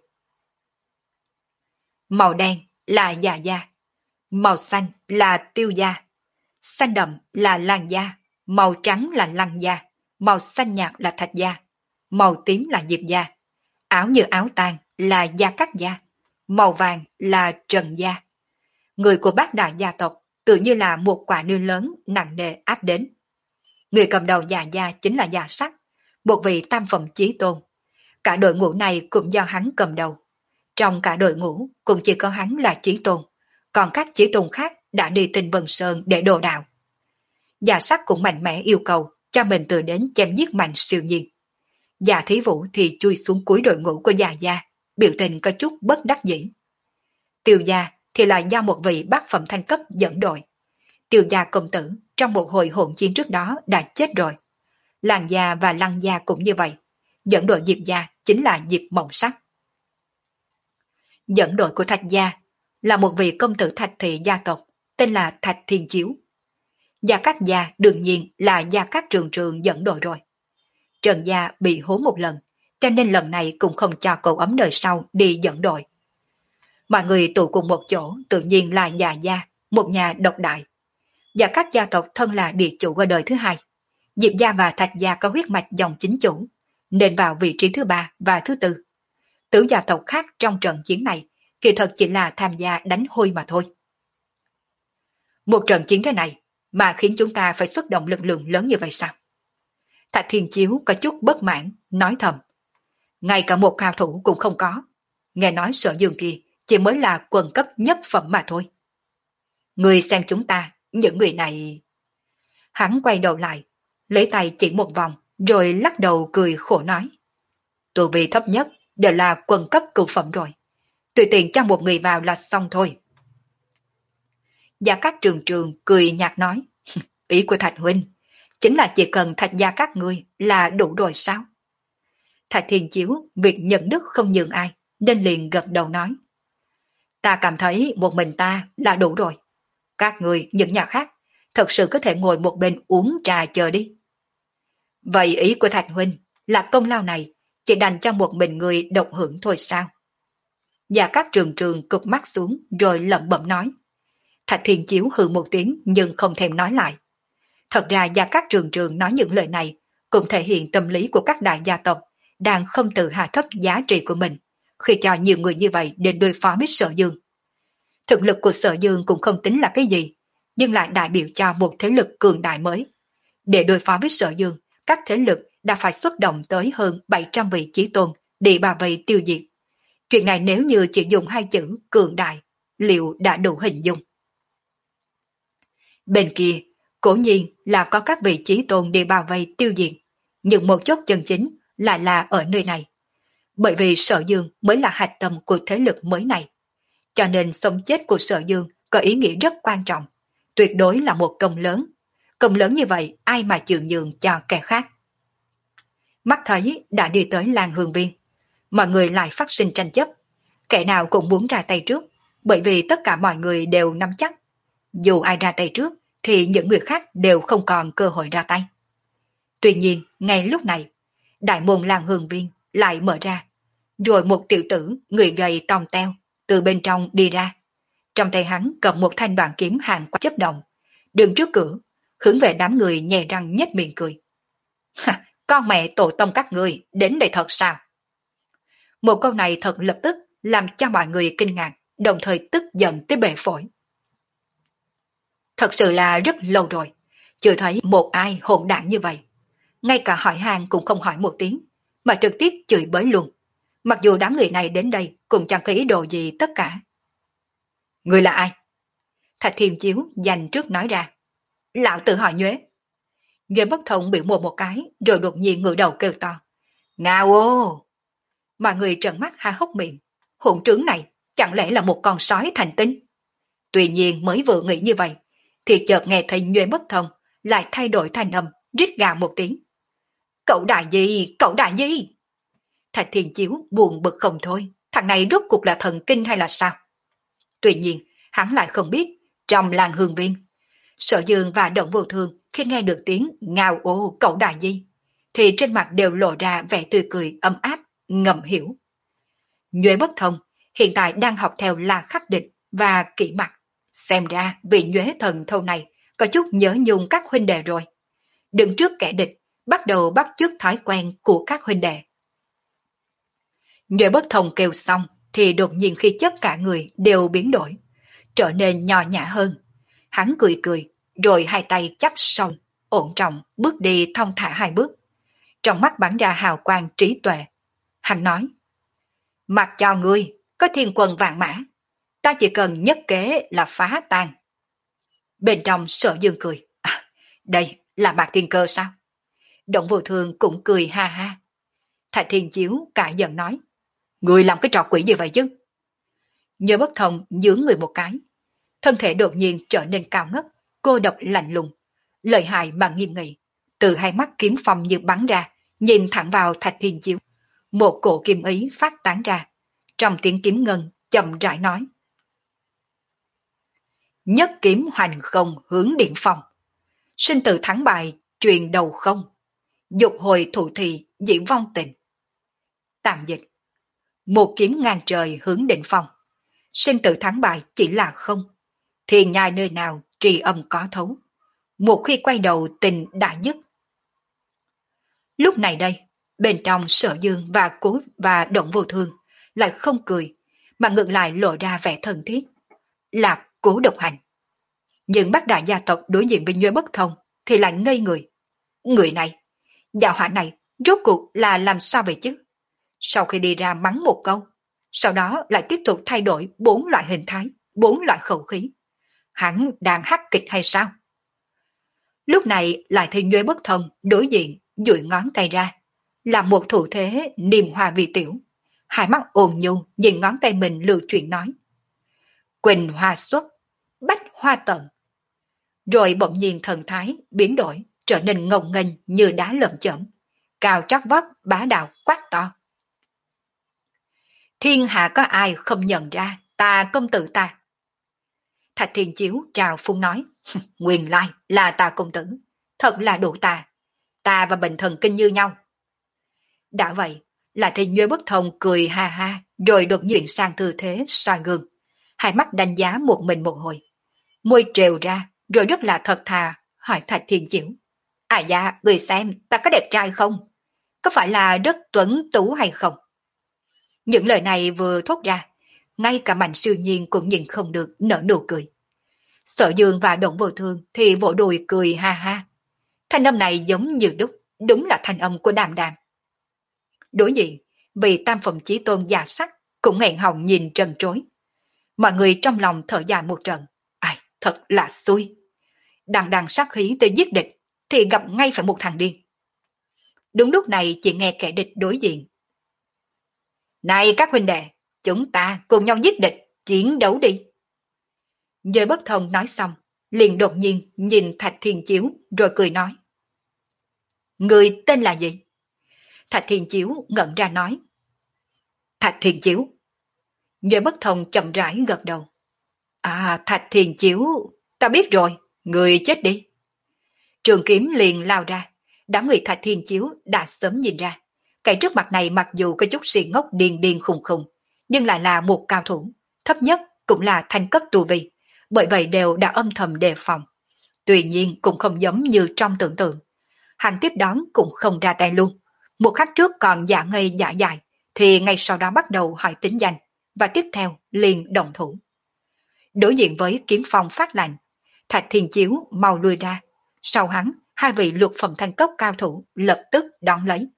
Màu đen là Già Gia, màu xanh là Tiêu Gia, xanh đậm là Lan Gia, màu trắng là Lăng Gia, màu xanh nhạt là Thạch Gia, màu tím là Diệp Gia, áo như áo tang là Gia Cát Gia, màu vàng là Trần Gia. Người của bát đại gia tộc tự như là một quả nương lớn nặng nề áp đến. Người cầm đầu Già Gia chính là Già Sắc, một vị tam phẩm chí tôn. Cả đội ngũ này cũng do hắn cầm đầu. Trong cả đội ngũ cũng chỉ có hắn là chí tôn, còn các chí tôn khác đã đi Tinh Vân Sơn để đồ đạo. Già Sắc cũng mạnh mẽ yêu cầu cho mình từ đến chém giết Mạnh Siêu Nhiên. Già Thí Vũ thì chui xuống cuối đội ngũ của Già Gia, biểu tình có chút bất đắc dĩ. Tiêu Gia thì lại do một vị bát phẩm thanh cấp dẫn đội. Tiêu Gia công tử trong một hồi hỗn chiến trước đó đã chết rồi. Làng Gia và Lăng Gia cũng như vậy. Dẫn đội Diệp Gia chính là Diệp Mộng Sắc. Dẫn đội của Thạch Gia là một vị công tử Thạch thị gia tộc tên là Thạch Thiên Chiếu. Gia Cát Gia đương nhiên là Gia Cát Trường Trường dẫn đội rồi. Trần Gia bị hố một lần, cho nên lần này cũng không cho cậu ấm đời sau đi dẫn đội. Mọi người tụ cùng một chỗ tự nhiên là Già Gia, một nhà độc đại. Gia Cát gia tộc thân là địa chủ ở đời thứ hai. Diệp Gia và Thạch Gia có huyết mạch dòng chính chủ, nên vào vị trí thứ ba và thứ tư. Tứ gia tộc khác trong trận chiến này kỳ thật chỉ là tham gia đánh hôi mà thôi. Một trận chiến thế này mà khiến chúng ta phải xuất động lực lượng lớn như vậy sao? Thạch Thiên Chiếu có chút bất mãn, nói thầm. Ngay cả một cao thủ cũng không có. Nghe nói Sở Dương kia chỉ mới là quần cấp nhất phẩm mà thôi. Người xem chúng ta, những người này... Hắn quay đầu lại, lấy tay chỉ một vòng, rồi lắc đầu cười khổ nói. Tu vi thấp nhất đều là quần cấp cửu phẩm rồi. Tùy tiện cho một người vào là xong thôi. Gia Cát Trường Trường cười nhạt nói. Ý của Thạch huynh chính là chỉ cần Thạch gia các ngươi là đủ rồi sao? Thạch Thiên Chiếu việc nhận đức không nhường ai, nên liền gật đầu nói. Ta cảm thấy một mình ta là đủ rồi. Các người những nhà khác thật sự có thể ngồi một bên uống trà chờ đi. Vậy ý của Thạch huynh là công lao này chỉ đành cho một mình người độc hưởng thôi sao? Gia Cát Trường Trường cụp mắt xuống rồi lẩm bẩm nói. Thạch Thiên Chiếu hừ một tiếng nhưng không thèm nói lại. Thật ra Gia Cát Trường Trường nói những lời này cũng thể hiện tâm lý của các đại gia tộc đang không tự hạ thấp giá trị của mình, khi cho nhiều người như vậy để đối phó với Sở Dương. Thực lực của Sở Dương cũng không tính là cái gì, nhưng lại đại biểu cho một thế lực cường đại mới. Để đối phó với Sở Dương, các thế lực đã phải xuất động tới hơn bảy trăm vị chí tôn để bao vây tiêu diệt. Chuyện này nếu như chỉ dùng hai chữ cường đại, liệu đã đủ hình dung? Bên kia, cố nhiên là có các vị chí tôn để bao vây tiêu diệt, nhưng một chốt chân chính lại là ở nơi này. Bởi vì Sở Dương mới là hạch tâm của thế lực mới này. Cho nên sống chết của Sở Dương có ý nghĩa rất quan trọng, tuyệt đối là một công lớn. Công lớn như vậy ai mà chịu nhường cho kẻ khác. Mắt thấy đã đi tới làng Hương Viên, mọi người lại phát sinh tranh chấp. Kẻ nào cũng muốn ra tay trước, bởi vì tất cả mọi người đều nắm chắc. Dù ai ra tay trước, thì những người khác đều không còn cơ hội ra tay. Tuy nhiên, ngay lúc này, đại môn làng Hương Viên lại mở ra, rồi một tiểu tử, người gầy tòng teo, từ bên trong đi ra. Trong tay hắn cầm một thanh đoàn kiếm hàng quang chớp động, đứng trước cửa, hướng về đám người nhè răng nhếch miệng cười. Con mẹ tổ tông các người đến đây thật sao? Một câu này thật lập tức làm cho mọi người kinh ngạc, đồng thời tức giận tới bể phổi. Thật sự là rất lâu rồi, chưa thấy một ai hỗn đản như vậy. Ngay cả hỏi han cũng không hỏi một tiếng, mà trực tiếp chửi bới luôn. Mặc dù đám người này đến đây cũng chẳng có ý đồ gì tất cả. Người là ai? Thạch Thiên Chiếu dành trước nói ra. Lão tự hỏi Nhuế. Nhuế Bất Thông biểu mồm một cái, rồi đột nhiên ngửa đầu kêu to. Ngao ô! Mọi người trợn mắt há hốc miệng. Hỗn trướng này chẳng lẽ là một con sói thành tinh? Tuy nhiên mới vừa nghĩ như vậy, thì chợt nghe thấy Nhuế Bất Thông lại thay đổi thanh âm, rít gào một tiếng. Cậu đại gì? Cậu đại gì? Thạch Thiên Chiếu buồn bực không thôi, thằng này rốt cuộc là thần kinh hay là sao? Tuy nhiên, hắn lại không biết, trong làng Hương Viên, Sở Dương và Động Vô Thương khi nghe được tiếng ngao ô cậu đại gì, thì trên mặt đều lộ ra vẻ tươi cười ấm áp, ngầm hiểu. Nhuế Bất Thông hiện tại đang học theo La Khắc Địch và Kỷ Mặc, xem ra vị Nhuế thần thâu này có chút nhớ nhung các huynh đệ rồi. Đứng trước kẻ địch, bắt đầu bắt chước thói quen của các huynh đệ. Nhuế Bất Thông kêu xong thì đột nhiên khí chất cả người đều biến đổi, trở nên nhỏ nhã hơn. Hắn cười cười, rồi hai tay chắp sau, ổn trọng bước đi thong thả hai bước. Trong mắt bắn ra hào quang trí tuệ. Hắn nói, mặc cho ngươi có thiên quân vạn mã, ta chỉ cần nhất kế là phá tan. Bên trong Sở Dương cười, à, đây là Mạc Thiên Cơ sao? Động Vô Thương cũng cười ha ha. Thạch Thiên Chiếu cả giận nói, ngươi làm cái trò quỷ gì vậy chứ? Nhớ Bất Thông nhướng người một cái, thân thể đột nhiên trở nên cao ngất, cô độc lạnh lùng, lợi hại mà nghiêm nghị, từ hai mắt kiếm phong như bắn ra, nhìn thẳng vào Thạch Thiên Chiếu. Một cổ kim ý phát tán ra, trong tiếng kiếm ngân chậm rãi nói, nhất kiếm hoành không hướng điện phong, sinh tử thắng bại truyền đầu không, dục hồi thụ thị dĩ vong tình. Tạm dịch, một kiếm ngang trời hướng định phong, sinh tử thắng bại chỉ là không, thiên nhai nơi nào trì âm có thấu, một khi quay đầu tình đã dứt. Lúc này đây, bên trong Sở Dương và Cố và Động Vô Thương lại không cười, mà ngược lại lộ ra vẻ thân thiết, là Cố Độc Hành. Nhưng bác đại gia tộc đối diện với Nhuế Bất Thông thì lại ngây người. Người này, giảo hỏa này, rốt cuộc là làm sao vậy chứ? Sau khi đi ra mắng một câu, sau đó lại tiếp tục thay đổi bốn loại hình thái, bốn loại khẩu khí. Hắn đang hát kịch hay sao? Lúc này lại thấy Nhuế Bất Thông đối diện, duỗi ngón tay ra, làm một thủ thế niềm hòa vi tiểu. Hai mắt ôn nhu nhìn ngón tay mình lưu chuyển nói, Quỳnh hoa xuất, bách hoa tận. Rồi bỗng nhiên thần thái biến đổi, trở nên ngông nghênh như đá lởm chởm, cao chót vót bá đạo quát to. Thiên hạ có ai không nhận ra ta công tử ta? Thạch Thiên Chiếu trào phung nói, nguyên lai là ta công tử, thật là đủ ta, ta và bệnh thần kinh như nhau. Đã vậy, là thì Nhuế Bất Thông cười ha ha, rồi đột nhiên sang tư thế soi gương, hai mắt đánh giá một mình một hồi, môi trều ra, rồi rất là thật thà hỏi Thạch Thiên Chiếu, à dạ, người xem ta có đẹp trai không? Có phải là rất tuấn tú hay không? Những lời này vừa thốt ra, ngay cả Mạnh Siêu Nhiên cũng nhìn không được nở nụ cười. Sở Dương và Động Vô Thương thì vỗ đùi cười ha ha. Thanh âm này giống như đúc, đúng là thanh âm của Đàm Đàm. Đối diện, vì Tam Phẩm Chí Tôn già sắc cũng nghẹn họng nhìn trần trối. Mọi người trong lòng thở dài một trận. Ai, thật là xui. Đằng đằng sát khí tới giết địch thì gặp ngay phải một thằng điên. Đúng lúc này chỉ nghe kẻ địch đối diện. Này các huynh đệ, chúng ta cùng nhau giết địch, chiến đấu đi. Giới Bất Thông nói xong, liền đột nhiên nhìn Thạch Thiên Chiếu rồi cười nói. Người tên là gì? Thạch Thiên Chiếu ngẩn ra nói. Thạch Thiên Chiếu. Giới Bất Thông chậm rãi gật đầu. À, Thạch Thiên Chiếu, ta biết rồi, người chết đi. Trường kiếm liền lao ra, đám người Thạch Thiên Chiếu đã sớm nhìn ra. Cái trước mặt này mặc dù có chút si ngốc điên điên khùng khùng, nhưng lại là một cao thủ, thấp nhất cũng là thanh cấp tu vi, bởi vậy đều đã âm thầm đề phòng. Tuy nhiên cũng không giống như trong tưởng tượng. Hắn tiếp đón cũng không ra tay luôn. Một khắc trước còn giả ngây giả dại, thì ngay sau đó bắt đầu hỏi tính danh, và tiếp theo liền động thủ. Đối diện với kiếm phong phát lạnh, Thạch Thiên Chiếu mau lui ra. Sau hắn, hai vị lục phẩm thanh cấp cao thủ lập tức đón lấy.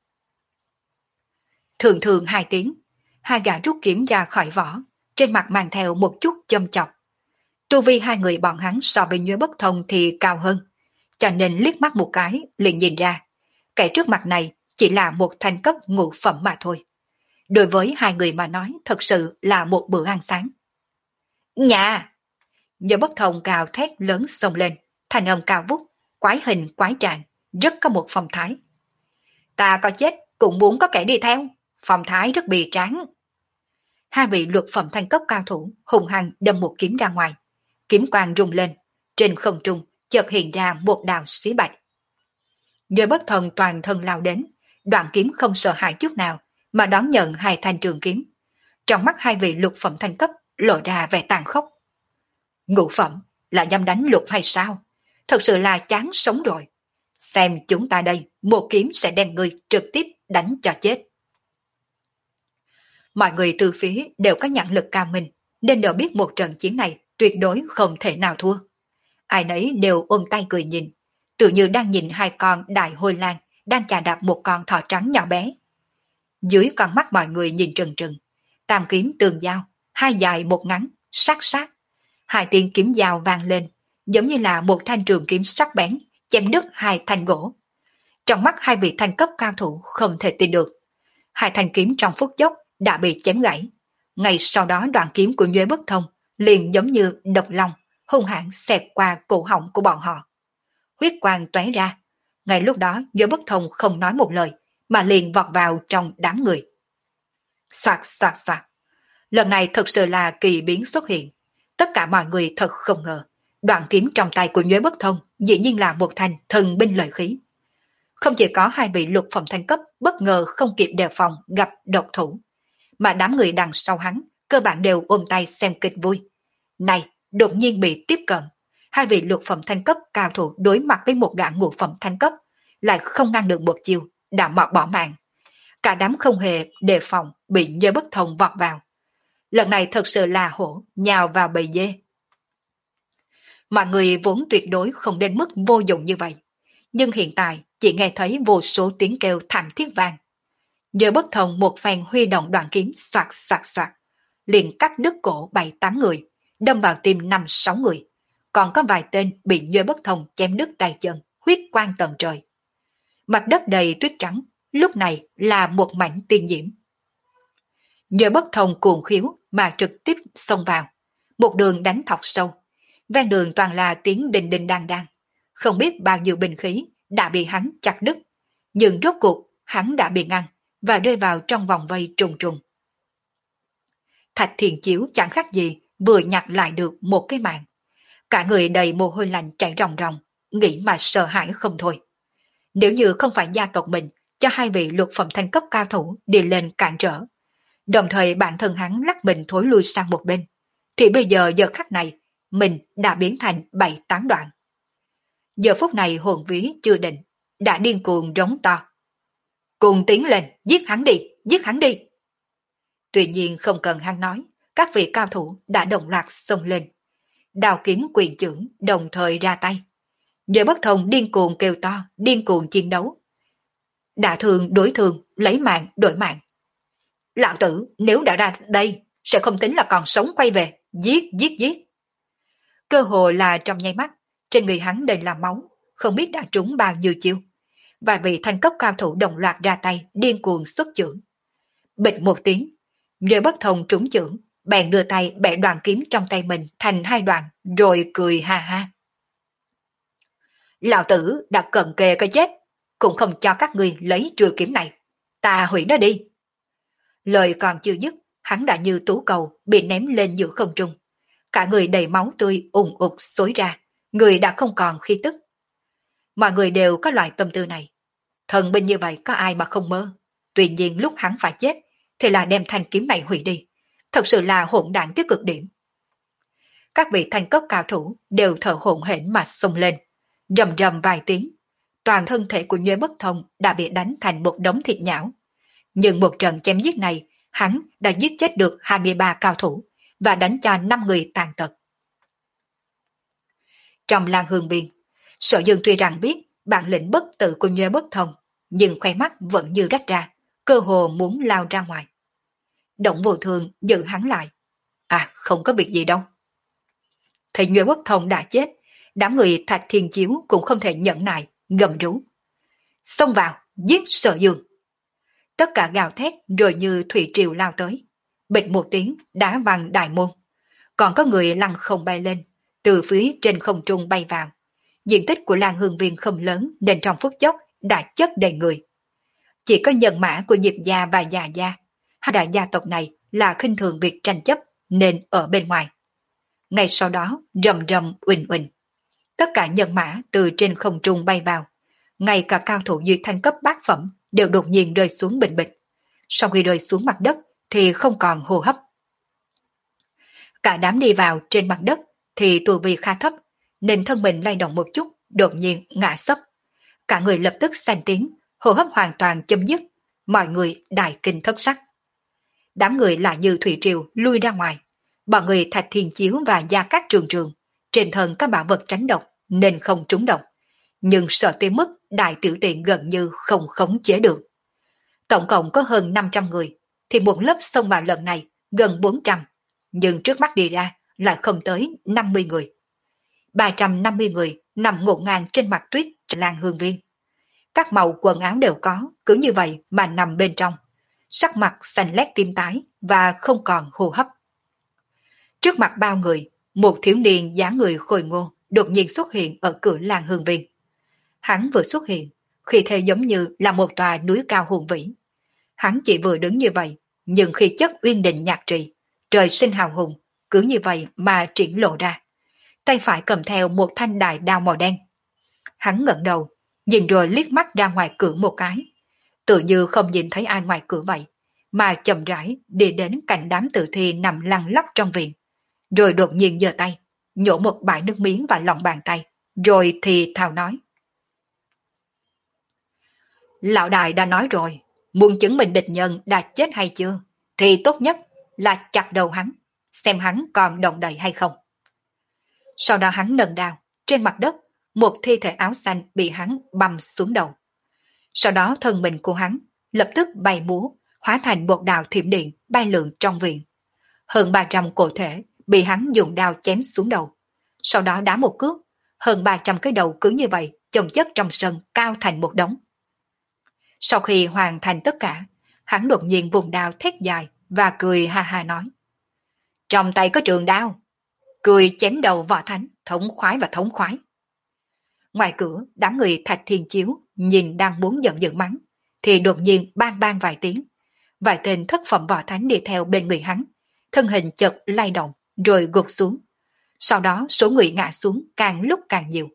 Thường thường hai tiếng, hai gã rút kiếm ra khỏi vỏ, trên mặt mang theo một chút châm chọc. Tu vi hai người bọn hắn so với Nhuế Bất Thông thì cao hơn, cho nên liếc mắt một cái liền nhìn ra, kẻ trước mặt này chỉ là một thanh cấp ngũ phẩm mà thôi. Đối với hai người mà nói thật sự là một bữa ăn sáng. Nhà! Nhuế Bất Thông gào thét lớn xông lên, thanh âm cao vút, quái hình quái trạng, rất có một phong thái. Ta có chết cũng muốn có kẻ đi theo, phong thái rất bì tráng. Hai vị luật phẩm thanh cấp cao thủ hùng hăng đâm một kiếm ra ngoài, kiếm quang rung lên, trên không trung chợt hiện ra một đạo xí bạch. Nhuế Bất Thông toàn thân lao đến, đoạn kiếm không sợ hãi chút nào mà đón nhận hai thanh trường kiếm. Trong mắt hai vị lục phẩm thanh cấp lộ ra vẻ tàn khốc. Ngũ phẩm là dám đánh lục hay sao? Thật sự là chán sống rồi. Xem chúng ta đây, một kiếm sẽ đem người trực tiếp đánh cho chết. Mọi người từ phía đều có nhãn lực cao minh, nên đều biết một trận chiến này tuyệt đối không thể nào thua. Ai nấy đều ôm tay cười nhìn, tự như đang nhìn hai con đại hôi lang đang chà đạp một con thỏ trắng nhỏ bé. Dưới con mắt mọi người nhìn trừng trừng, tam kiếm tường giao, hai dài một ngắn, sát sát. Hai tiếng kiếm dao vang lên, giống như là một thanh trường kiếm sắc bén, chém đứt hai thanh gỗ. Trong mắt hai vị thanh cấp cao thủ không thể tin được. Hai thanh kiếm trong phút chốc đã bị chém gãy. Ngay sau đó đoạn kiếm của Nhuế Bất Thông liền giống như độc long, hung hãn xẹt qua cổ họng của bọn họ. Huyết quang tóe ra. Ngay lúc đó Nhuế Bất Thông không nói một lời, mà liền vọt vào trong đám người. Soạt soạt soạt. Lần này thật sự là kỳ biến xuất hiện. Tất cả mọi người thật không ngờ, đoạn kiếm trong tay của Nhuế Bất Thông dĩ nhiên là một thanh thần binh lợi khí. Không chỉ có hai vị lục phẩm thanh cấp bất ngờ không kịp đề phòng gặp độc thủ, mà đám người đằng sau hắn cơ bản đều ôm tay xem kịch vui. Này, đột nhiên bị tiếp cận, hai vị lục phẩm thanh cấp cao thủ đối mặt với một gã ngũ phẩm thanh cấp, lại không ngăn được một chiều, đã mọt bỏ mạng. Cả đám không hề đề phòng bị Nhuế Bất Thông vọt vào. Lần này thật sự là hổ nhào vào bầy dê. Mọi người vốn tuyệt đối không đến mức vô dụng như vậy, nhưng hiện tại chỉ nghe thấy vô số tiếng kêu thảm thiết vang. Nhuế Bất Thông một phen huy động đoạn kiếm xoạt xoạt xoạt, liền cắt đứt cổ bảy tám người, đâm vào tim năm sáu người, còn có vài tên bị Nhuế Bất Thông chém đứt tay chân, huyết quang tận trời. Mặt đất đầy tuyết trắng, lúc này là một mảnh tiên diễm. Nhuế Bất Thông cuồng khiếu mà trực tiếp xông vào, một đường đánh thọc sâu, ven đường toàn là tiếng đình đình đan đan, không biết bao nhiêu binh khí đã bị hắn chặt đứt, nhưng rốt cuộc hắn đã bị ngăn và rơi vào trong vòng vây trùng trùng. Thạch Thiền Chiếu chẳng khác gì vừa nhặt lại được một cái mạng, cả người đầy mồ hôi lạnh chảy ròng ròng, nghĩ mà sợ hãi không thôi. Nếu như không phải gia tộc mình cho hai vị lục phẩm thanh cấp cao thủ đi lên cản trở, đồng thời bản thân hắn lắc mình thối lui sang một bên, thì bây giờ giờ khắc này mình đã biến thành bảy tán đoạn. Giờ phút này hồn ví chưa định, đã điên cuồng rống to. Cùng tiến lên, giết hắn đi, giết hắn đi. Tuy nhiên không cần hắn nói, các vị cao thủ đã đồng loạt xông lên. Đao kiếm quyền chưởng đồng thời ra tay. Nhớ bất thông điên cuồng kêu to, điên cuồng chiến đấu. Đả thường đối thường, lấy mạng đổi mạng. Lão tử nếu đã ra đây, sẽ không tính là còn sống quay về, giết giết giết. Cơ hồ là trong nháy mắt, trên người hắn đầy là máu, không biết đã trúng bao nhiêu chiêu. Vài vị thanh cấp cao thủ đồng loạt ra tay, điên cuồng xuất chưởng. Bịch một tiếng, nhớ bất thông trúng chưởng, bèn đưa tay bẻ đoạn kiếm trong tay mình thành hai đoạn, rồi cười ha ha. Lão tử đã cận kề cái chết, cũng không cho các ngươi lấy chuôi kiếm này. Ta hủy nó đi. Lời còn chưa dứt, hắn đã như tú cầu bị ném lên giữa không trung. Cả người đầy máu tươi ùn ụt xối ra, người đã không còn khí tức. Mọi người đều có loại tâm tư này. Thần binh như vậy có ai mà không mơ. Tuy nhiên lúc hắn phải chết, thì là đem thanh kiếm này hủy đi. Thật sự là hỗn đản tới cực điểm. Các vị thanh cấp cao thủ đều thở hổn hển mà xông lên. Rầm rầm vài tiếng, toàn thân thể của Nhuế Bất Thông đã bị đánh thành một đống thịt nhão. Nhưng một trận chém giết này, hắn đã giết chết được hai mươi ba cao thủ và đánh cho năm người tàn tật. Trong Lan Hương Biên, Sở Dương tuy rằng biết bản lĩnh bất tử của Nhuế Bất Thông, nhưng khoe mắt vẫn như rách ra, cơ hồ muốn lao ra ngoài. Động Vô Thường giữ hắn lại. À, không có việc gì đâu. Thấy Nhuế Bất Thông đã chết, đám người Thạch Thiên Chiếu cũng không thể nhẫn nại, gầm rú. Xông vào, giết Sở Dương. Tất cả gào thét rồi như thủy triều lao tới. Bịch một tiếng đá văng đại môn. Còn có người lăn không bay lên, từ phía trên không trung bay vào. Diện tích của Lan Hương Viên không lớn nên trong phút chốc đã chất đầy người. Chỉ có nhân mã của Diệp gia và Già gia, hai đại gia tộc này là khinh thường việc tranh chấp nên ở bên ngoài. Ngay sau đó rầm rầm uỳnh uỳnh. Tất cả nhân mã từ trên không trung bay vào. Ngay cả cao thủ dưới thanh cấp bát phẩm đều đột nhiên rơi xuống bình bịch. Sau khi rơi xuống mặt đất thì không còn hô hấp. Cả đám đi vào trên mặt đất thì tu vi khá thấp, nên thân mình lay động một chút, đột nhiên ngã sấp. Cả người lập tức xanh tiếng, hô hấp hoàn toàn chấm dứt, mọi người đại kinh thất sắc. Đám người lại như thủy triều lui ra ngoài, bọn người Thạch Thiên Chiếu và Gia Cát Trường Trường, trên thân các bảo vật tránh độc nên không trúng độc, nhưng sợ tới mức đại tiểu tiện gần như không khống chế được. Tổng cộng có hơn năm trăm người, thì một lớp xông vào lần này gần bốn trăm, nhưng trước mắt đi ra lại không tới năm mươi người. ba trăm năm mươi người nằm ngổn ngang trên mặt tuyết Lan Hương Viên. Các màu quần áo đều có, cứ như vậy mà nằm bên trong. Sắc mặt xanh lét tím tái và không còn hô hấp. Trước mặt bao người, một thiếu niên dáng người khôi ngô đột nhiên xuất hiện ở cửa Lan Hương Viên. Hắn vừa xuất hiện, khi thế giống như là một tòa núi cao hùng vĩ. Hắn chỉ vừa đứng như vậy, nhưng khi chất uyên định nhạc trì, trời sinh hào hùng, cứ như vậy mà triển lộ ra. Tay phải cầm theo một thanh đại đao màu đen. Hắn ngẩng đầu, nhìn rồi liếc mắt ra ngoài cửa một cái. Tự như không nhìn thấy ai ngoài cửa vậy, mà chậm rãi đi đến cạnh đám tử thi nằm lăn lóc trong viện. Rồi đột nhiên giơ tay, nhổ một bãi nước miếng vào lòng bàn tay, rồi thì thào nói. Lão đại đã nói rồi, muốn chứng minh địch nhân đã chết hay chưa, thì tốt nhất là chặt đầu hắn, xem hắn còn động đậy hay không. Sau đó hắn nâng đao, trên mặt đất, một thi thể áo xanh bị hắn băm xuống đầu. Sau đó thân mình của hắn lập tức bay múa, hóa thành một đạo thiểm điện bay lượn trong viện. Hơn ba trăm cổ thể bị hắn dùng đao chém xuống đầu. Sau đó đá một cước, hơn ba trăm cái đầu cứ như vậy chồng chất trong sân cao thành một đống. Sau khi hoàn thành tất cả, hắn đột nhiên vùng đao thét dài và cười ha ha nói. Trong tay có trường đao, cười chém đầu Võ Thánh, thống khoái và thống khoái. Ngoài cửa, đám người Thạch Thiên Chiếu nhìn đang muốn giận dữ mắng, thì đột nhiên bang bang vài tiếng. Vài tên thất phẩm Võ Thánh đi theo bên người hắn, thân hình chợt lay động rồi gục xuống. Sau đó số người ngã xuống càng lúc càng nhiều.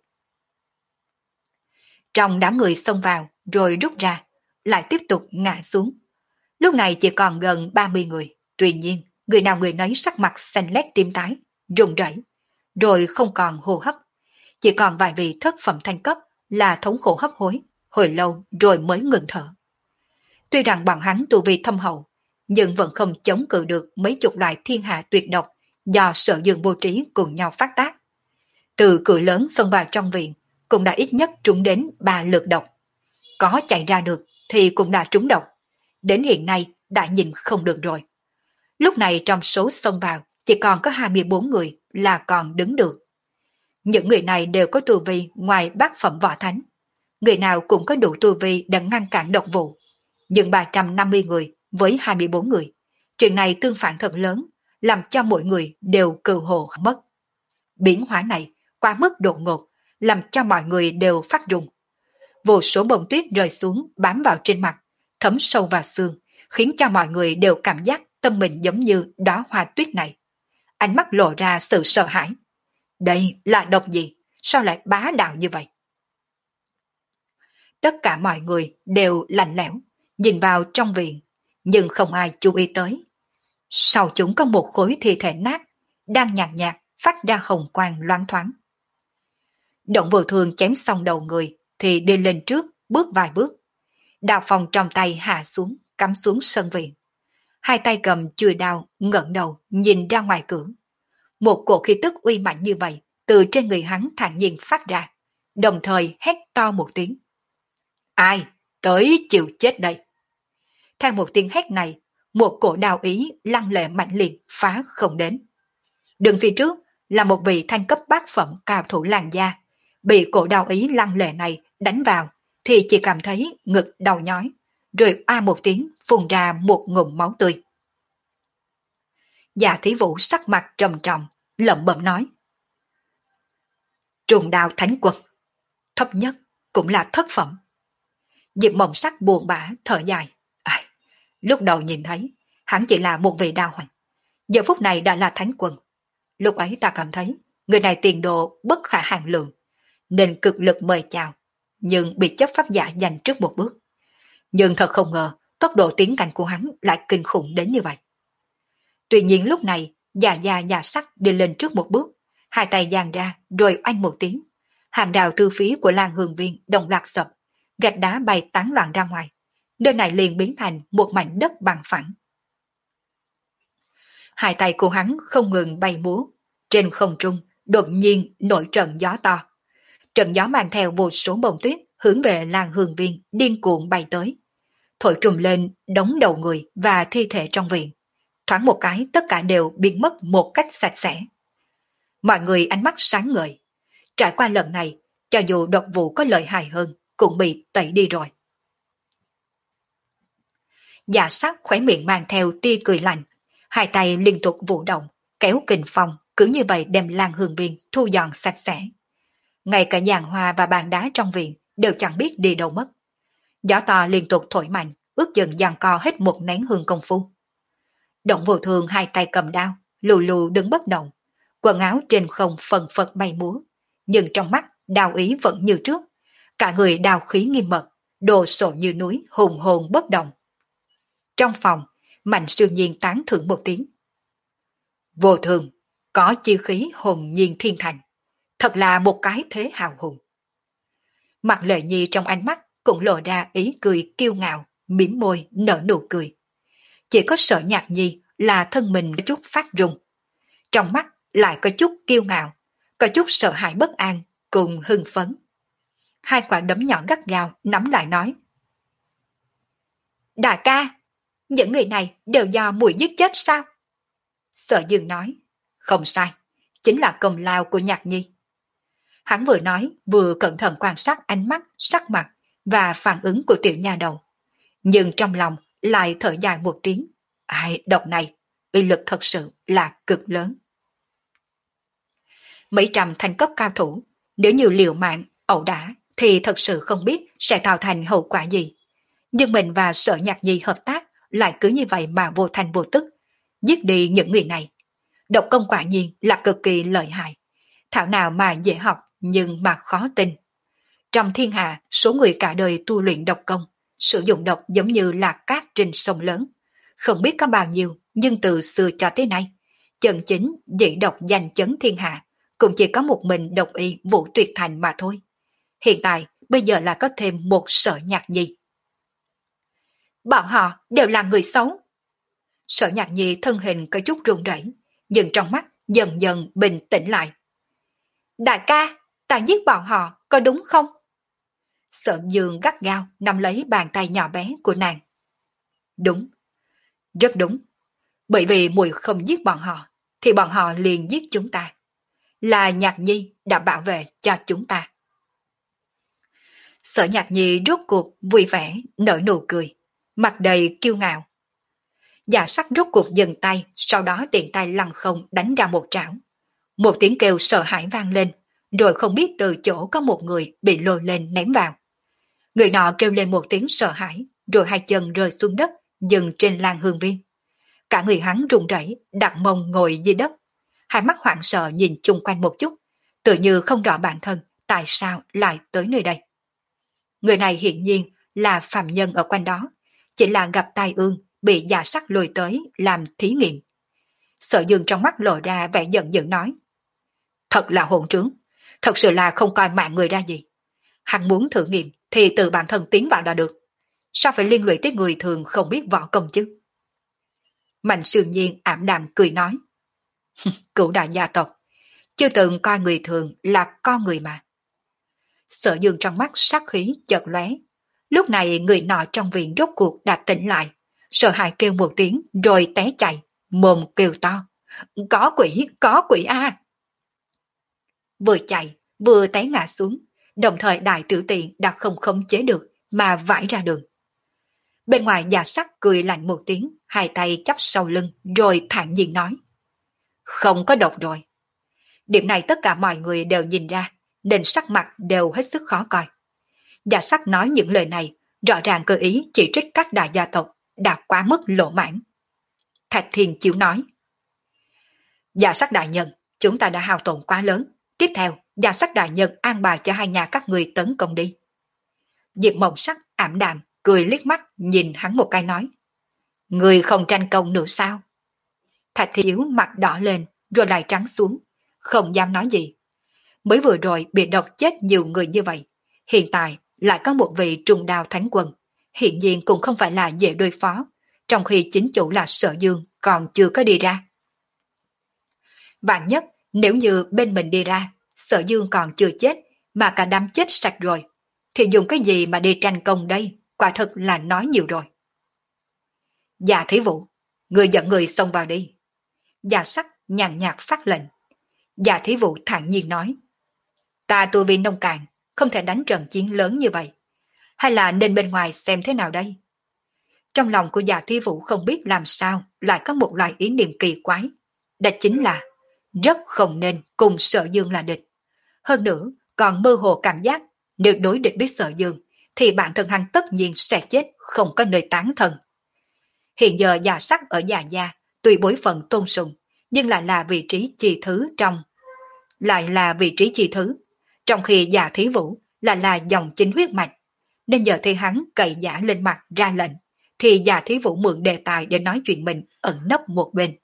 Trong đám người xông vào rồi rút ra, lại tiếp tục ngã xuống. Lúc này chỉ còn gần ba mươi người, tuy nhiên người nào người nấy sắc mặt xanh lét tím tái, run rẩy, rồi không còn hô hấp. Chỉ còn vài vị thất phẩm thanh cấp là thống khổ hấp hối, hồi lâu rồi mới ngừng thở. Tuy rằng bọn hắn tu vi thâm hậu, nhưng vẫn không chống cự được mấy chục loại thiên hạ tuyệt độc do Sở Dương vô trí cùng nhau phát tác. Từ cửa lớn xông vào trong viện, cũng đã ít nhất trúng đến ba lượt độc. Có chạy ra được thì cũng đã trúng độc. Đến hiện nay đã nhìn không được rồi. Lúc này trong số xông vào chỉ còn có hai mươi bốn người là còn đứng được. Những người này đều có tu vi ngoài bát phẩm võ thánh. Người nào cũng có đủ tu vi để ngăn cản độc vụ. Nhưng ba trăm năm mươi người với hai mươi bốn người. Chuyện này tương phản thật lớn, làm cho mỗi người đều cừ hồ mất. Biến hóa này quá mức đột ngột, làm cho mọi người đều phát run. Vô số bông tuyết rơi xuống bám vào trên mặt, thấm sâu vào xương, khiến cho mọi người đều cảm giác tâm mình giống như đóa hoa tuyết này. Ánh mắt lộ ra sự sợ hãi. Đây là độc gì? Sao lại bá đạo như vậy? Tất cả mọi người đều lạnh lẽo, nhìn vào trong viện, nhưng không ai chú ý tới. Sau chúng có một khối thi thể nát, đang nhạt nhạt phát ra hồng quang loáng thoáng. Động Vô Thương chém xong đầu người thì đi lên trước, bước vài bước. Đao phong trong tay hạ xuống, cắm xuống sân viện. Hai tay cầm chùi đao, ngẩng đầu nhìn ra ngoài cửa. Một cổ khí tức uy mạnh như vậy từ trên người hắn thản nhiên phát ra, đồng thời hét to một tiếng. Ai tới chịu chết đây? Theo một tiếng hét này, một cổ đao ý lăng lệ mạnh liệt phá không đến. Đường phía trước là một vị thanh cấp bát phẩm cao thủ làn da, bị cổ đao ý lăng lệ này đánh vào thì chỉ cảm thấy ngực đau nhói, rồi a một tiếng phun ra một ngụm máu tươi. Dạ Thí Vũ sắc mặt trầm trọng, lẩm bẩm nói: Trùng đao thánh quân, thấp nhất cũng là thất phẩm. Diệp Mộng Sắc buồn bã thở dài. À, lúc đầu nhìn thấy hắn chỉ là một vị đao hoàng, giờ phút này đã là thánh quân. Lúc ấy ta cảm thấy người này tiền đồ bất khả hạn lượng, nên cực lực mời chào, nhưng bị chấp pháp giả giành trước một bước. Nhưng thật không ngờ tốc độ tiến cảnh của hắn lại kinh khủng đến như vậy. Tuy nhiên lúc này già già già sắc đi lên trước một bước, hai tay giang ra rồi oanh một tiếng, hàng đào tư phí của Lan Hương Viên đồng loạt sập, gạch đá bay tán loạn ra ngoài. Nơi này liền biến thành một mảnh đất bằng phẳng. Hai tay của hắn không ngừng bay múa, trên không trung đột nhiên nổi trận gió to. Trận gió mang theo vô số bông tuyết hướng về Lan Hương Viên điên cuồng bay tới, thổi trùm lên đống đầu người và thi thể trong viện. Thoáng một cái tất cả đều biến mất một cách sạch sẽ. Mọi người ánh mắt sáng ngời. Trải qua lần này, cho dù độc vụ có lợi hại hơn, cũng bị tẩy đi rồi. Dạ sắc khóe miệng mang theo tia cười lạnh, hai tay liên tục vũ động, kéo kình phong, cứ như vậy đem Lan Hương Viên thu dọn sạch sẽ. Ngay cả giàn hoa và bàn đá trong viện đều chẳng biết đi đâu mất. Gió to liên tục thổi mạnh, ước chừng giằng co hết một nén hương công phu. Động Vô Thương hai tay cầm đao, lù lù đứng bất động, quần áo trên không phần phật bay múa, nhưng trong mắt đao ý vẫn như trước, cả người đao khí nghiêm mật, đồ sộ như núi, hùng hồn bất động. Trong phòng, Mạnh Siêu Nhiên tán thưởng một tiếng. Vô Thương, có chi khí hồn nhiên thiên thành, thật là một cái thế hào hùng. Mặt Lệ Nhi trong ánh mắt cũng lộ ra ý cười kiêu ngạo, mỉm môi nở nụ cười. Chỉ có Sở Nhạc Nhi là thân mình có chút phát run, trong mắt lại có chút kiêu ngạo, có chút sợ hãi bất an cùng hưng phấn. Hai quả đấm nhỏ gắt gao nắm lại nói: Đại ca, những người này đều do muội giết chết sao? Sở Dương nói: Không sai, chính là công lao của Nhạc Nhi. Hắn vừa nói vừa cẩn thận quan sát ánh mắt, sắc mặt và phản ứng của tiểu nha đầu, nhưng trong lòng lại thở dài một tiếng. Ai, độc này uy lực thật sự là cực lớn. Mấy trăm thanh cấp cao thủ, nếu như liều mạng ẩu đả thì thật sự không biết sẽ tạo thành hậu quả gì. Nhưng mình và Sở Nhạc Nhi hợp tác lại cứ như vậy mà vô thành vô tức, giết đi những người này. Độc công quả nhiên là cực kỳ lợi hại, thảo nào mà dễ học nhưng mà khó tin. Trong thiên hạ, số người cả đời tu luyện độc công, sử dụng độc giống như là cát trên sông lớn. Không biết có bao nhiêu, nhưng từ xưa cho tới nay, chân chính dĩ độc danh chấn thiên hạ, cũng chỉ có một mình độc y Vũ Tuyệt Thành mà thôi. Hiện tại, bây giờ là có thêm một Sở Nhạc Nhi. Bọn họ đều là người xấu. Sở Nhạc Nhi thân hình có chút run rẩy, nhưng trong mắt dần dần bình tĩnh lại. Đại ca, ta giết bọn họ, có đúng không? Sở Dương gắt gao nắm lấy bàn tay nhỏ bé của nàng. Đúng, rất đúng. Bởi vì muội không giết bọn họ, thì bọn họ liền giết chúng ta. Là Nhạc Nhi đã bảo vệ cho chúng ta. Sở Nhạc Nhi rốt cuộc vui vẻ nở nụ cười, mặt đầy kiêu ngạo. Dạ sắc rốt cuộc dừng tay, sau đó tiện tay lăng không đánh ra một trảo. Một tiếng kêu sợ hãi vang lên, rồi không biết từ chỗ có một người bị lôi lên ném vào. Người nọ kêu lên một tiếng sợ hãi, rồi hai chân rơi xuống đất, dừng trên lan hương viên. Cả người hắn run rẩy, đặt mông ngồi dưới đất. Hai mắt hoảng sợ nhìn chung quanh một chút, tự như không rõ bản thân tại sao lại tới nơi đây. Người này hiển nhiên là phàm nhân ở quanh đó, chỉ là gặp tai ương bị Dạ Sắc lôi tới làm thí nghiệm. Sở Dương trong mắt lộ ra vẻ giận dữ nói. Thật là hỗn trướng, thật sự là không coi mạng người ra gì. Hắn muốn thử nghiệm thì tự bản thân tiến vào đã được. Sao phải liên lụy tới người thường không biết võ công chứ? Mạnh Sương Nhiên ảm đạm cười nói. Cửu đại gia tộc, chưa từng coi người thường là con người mà. Sở Dương trong mắt sát khí chợt lóe. Lúc này người nọ trong viện rốt cuộc đã tỉnh lại, sợ hãi kêu một tiếng rồi té chạy, mồm kêu to. Có quỷ, có quỷ a! Vừa chạy, vừa té ngã xuống, đồng thời đại tiểu tiện đã không khống chế được mà vãi ra đường. Bên ngoài Dạ Sắc cười lạnh một tiếng, hai tay chắp sau lưng rồi thản nhiên nói. Không có độc rồi. Điểm này tất cả mọi người đều nhìn ra, nên sắc mặt đều hết sức khó coi. Dạ Sắc nói những lời này, rõ ràng cơ ý chỉ trích các đại gia tộc đã quá mức lộ mãn. Thạch Thiên Chiếu nói. Dạ Sắc đại nhân, chúng ta đã hao tổn quá lớn. Tiếp theo, Dạ Sắc đại nhân an bài cho hai nhà các người tấn công đi. Diệp Mộng Sắc ảm đạm, cười liếc mắt nhìn hắn một cái nói. Người không tranh công nữa sao? Thạch Thiên Chiếu mặt đỏ lên rồi lại trắng xuống, không dám nói gì. Mới vừa rồi bị độc chết nhiều người như vậy, hiện tại lại có một vị trùng đao thánh quân, hiện nhiên cũng không phải là dễ đối phó, trong khi chính chủ là Sở Dương còn chưa có đi ra. Vạn nhất, nếu như bên mình đi ra, Sở Dương còn chưa chết, mà cả đám chết sạch rồi, thì dùng cái gì mà đi tranh công đây, quả thực là nói nhiều rồi. Dạ Thí Vũ, người dẫn người xông vào đi. Dạ Sắc nhàn nhạt phát lệnh. Dạ Thí Vũ thản nhiên nói. Ta tu vi nông cạn, không thể đánh trận chiến lớn như vậy. Hay là nên bên ngoài xem thế nào đây? Trong lòng của Dạ Thí Vũ không biết làm sao lại có một loại ý niệm kỳ quái. Đó chính là rất không nên cùng Sở Dương là địch. Hơn nữa, còn mơ hồ cảm giác nếu đối địch với Sở Dương thì bản thân hắn tất nhiên sẽ chết không có nơi tán thân. Hiện giờ Dạ Sắc ở Dạ Gia tuy bối phận tôn sùng, nhưng lại là vị trí chi thứ trong lại là vị trí chi thứ, trong khi Dạ Thí Vũ lại là dòng chính huyết mạch, nên giờ thì hắn cậy giả lên mặt ra lệnh, thì Dạ Thí Vũ mượn đề tài để nói chuyện mình ẩn nấp một bên.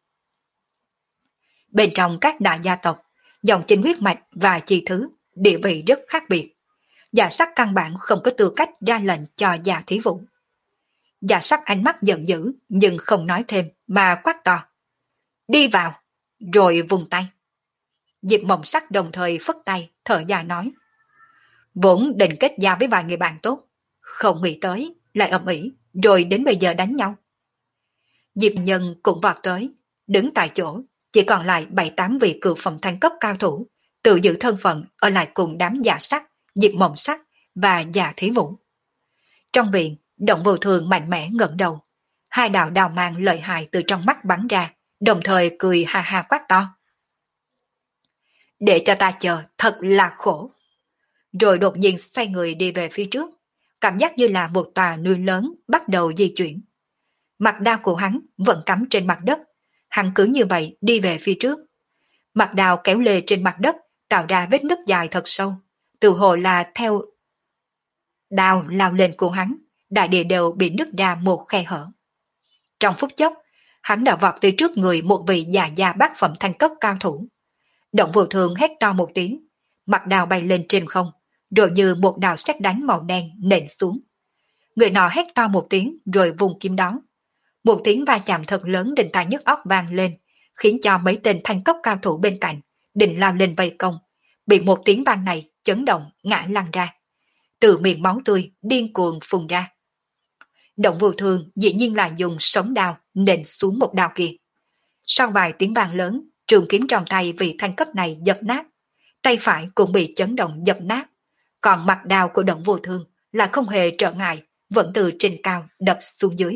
Bên trong các đại gia tộc, dòng chính huyết mạch và chi thứ địa vị rất khác biệt. Dạ Sắc căn bản không có tư cách ra lệnh cho Dạ Thí Vũ. Dạ Sắc ánh mắt giận dữ nhưng không nói thêm mà quát to. Đi vào, rồi vùng tay. Diệp Mộng Sắc đồng thời phất tay, thở dài nói. Vốn định kết giao với vài người bạn tốt, không nghĩ tới, lại ầm ĩ, rồi đến bây giờ đánh nhau. Diệp Nhân cũng vọt tới, đứng tại chỗ, chỉ còn lại bảy tám vị cựu phẩm thanh cấp cao thủ, tự giữ thân phận ở lại cùng đám Dạ Sắc, Diệp Mộng Sắc và Dạ Thí Vũ. Trong viện, Động Vô Thường mạnh mẽ ngẩng đầu, hai đạo đào mang lợi hại từ trong mắt bắn ra, đồng thời cười ha ha quát to. Để cho ta chờ, thật là khổ. Rồi đột nhiên xoay người đi về phía trước, cảm giác như là một tòa núi lớn bắt đầu di chuyển. Mặt đao của hắn vẫn cắm trên mặt đất, hắn cứ như vậy đi về phía trước. Mặt đao kéo lê trên mặt đất, tạo ra vết nứt dài thật sâu, tự hồ là theo đao lao lên của hắn, đại địa đều bị nứt ra một khe hở. Trong phút chốc, hắn đã vọt tới trước người một vị già già bát phẩm thanh cấp cao thủ. Động Vô Thường hét to một tiếng, mặt đao bay lên trên không, rồi như một đạo sét đánh màu đen nện xuống. Người nọ hét to một tiếng rồi vùng kiếm đó. Một tiếng va chạm thật lớn đinh tai nhức óc vang lên, khiến cho mấy tên thanh cốc cao thủ bên cạnh định lao lên vây công, bị một tiếng vang này chấn động ngã lăn ra. Từ miệng máu tươi điên cuồng phun ra. Động Vô Thương dĩ nhiên là dùng sống đao nện xuống một đao kia. Sau vài tiếng vang lớn, trường kiếm trong tay vị thanh cấp này dập nát, tay phải cũng bị chấn động dập nát, còn mặt đao của Động Vô Thương là không hề trở ngại, vẫn từ trên cao đập xuống dưới.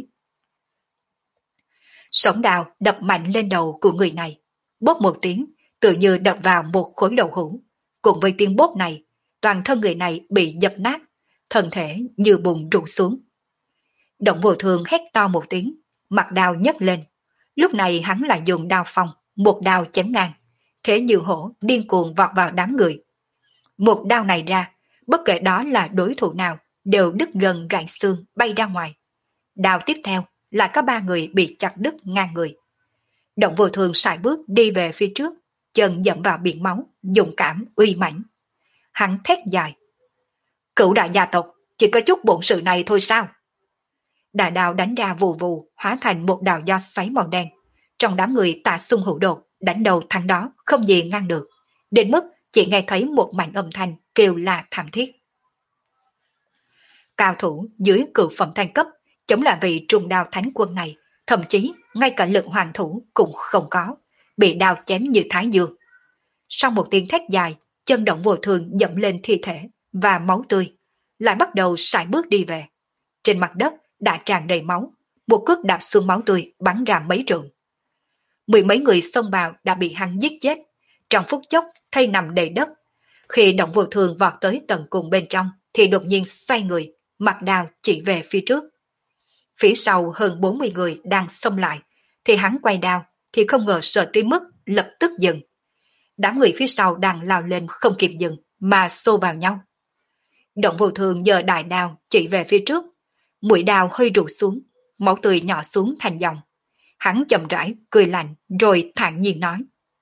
Sống đao đập mạnh lên đầu của người này, bốp một tiếng, tự như đập vào một khối đậu hũ. Cùng với tiếng bốp này, toàn thân người này bị dập nát, thân thể như bùn rụng xuống. Động Vô Thương hét to một tiếng, mặt đao nhấc lên. Lúc này hắn lại dùng đao phong, một đao chém ngang, thế như hổ điên cuồng vọt vào đám người. Một đao này ra, bất kể đó là đối thủ nào, đều đứt gần gãy xương bay ra ngoài. Đao tiếp theo là có ba người bị chặt đứt ngang người. Động Vô Thương sải bước đi về phía trước, chân dẫm vào biển máu, dũng cảm uy mãnh. Hắn thét dài: Cửu đại gia tộc, chỉ có chút bổn sự này thôi sao? Đại đao đánh ra vù vù, hóa thành một đạo do xoáy màu đen. Trong đám người Tạ Xung hữu đột, đánh đầu thắng đó, không gì ngăn được. Đến mức chỉ nghe thấy một mảnh âm thanh kêu là thảm thiết. Cao thủ dưới cửu phẩm thanh cấp, chống lại vị trung đao thánh quân này, thậm chí ngay cả lượng hoàng thủ cũng không có, bị đao chém như thái dương. Sau một tiếng thét dài, chân Động Vô Thương dẫm lên thi thể và máu tươi, lại bắt đầu sải bước đi về. Trên mặt đất đã tràn đầy máu, một cước đạp xuống máu tươi bắn ra mấy trượng. Mười mấy người xông vào đã bị hắn giết chết, trong phút chốc thây nằm đầy đất. Khi Động Vô Thương vọt tới tận cùng bên trong thì đột nhiên xoay người, mặt đao chỉ về phía trước. Phía sau hơn bốn mươi người đang xông lại, thì hắn quay đao thì không ngờ sợ tới mức lập tức dừng. Đám người phía sau đang lao lên không kịp dừng mà xô vào nhau. Động Vô Thương giơ đại đao chỉ về phía trước, mũi đao hơi rụt xuống, máu tươi nhỏ xuống thành dòng. Hắn chậm rãi cười lạnh rồi thản nhiên nói: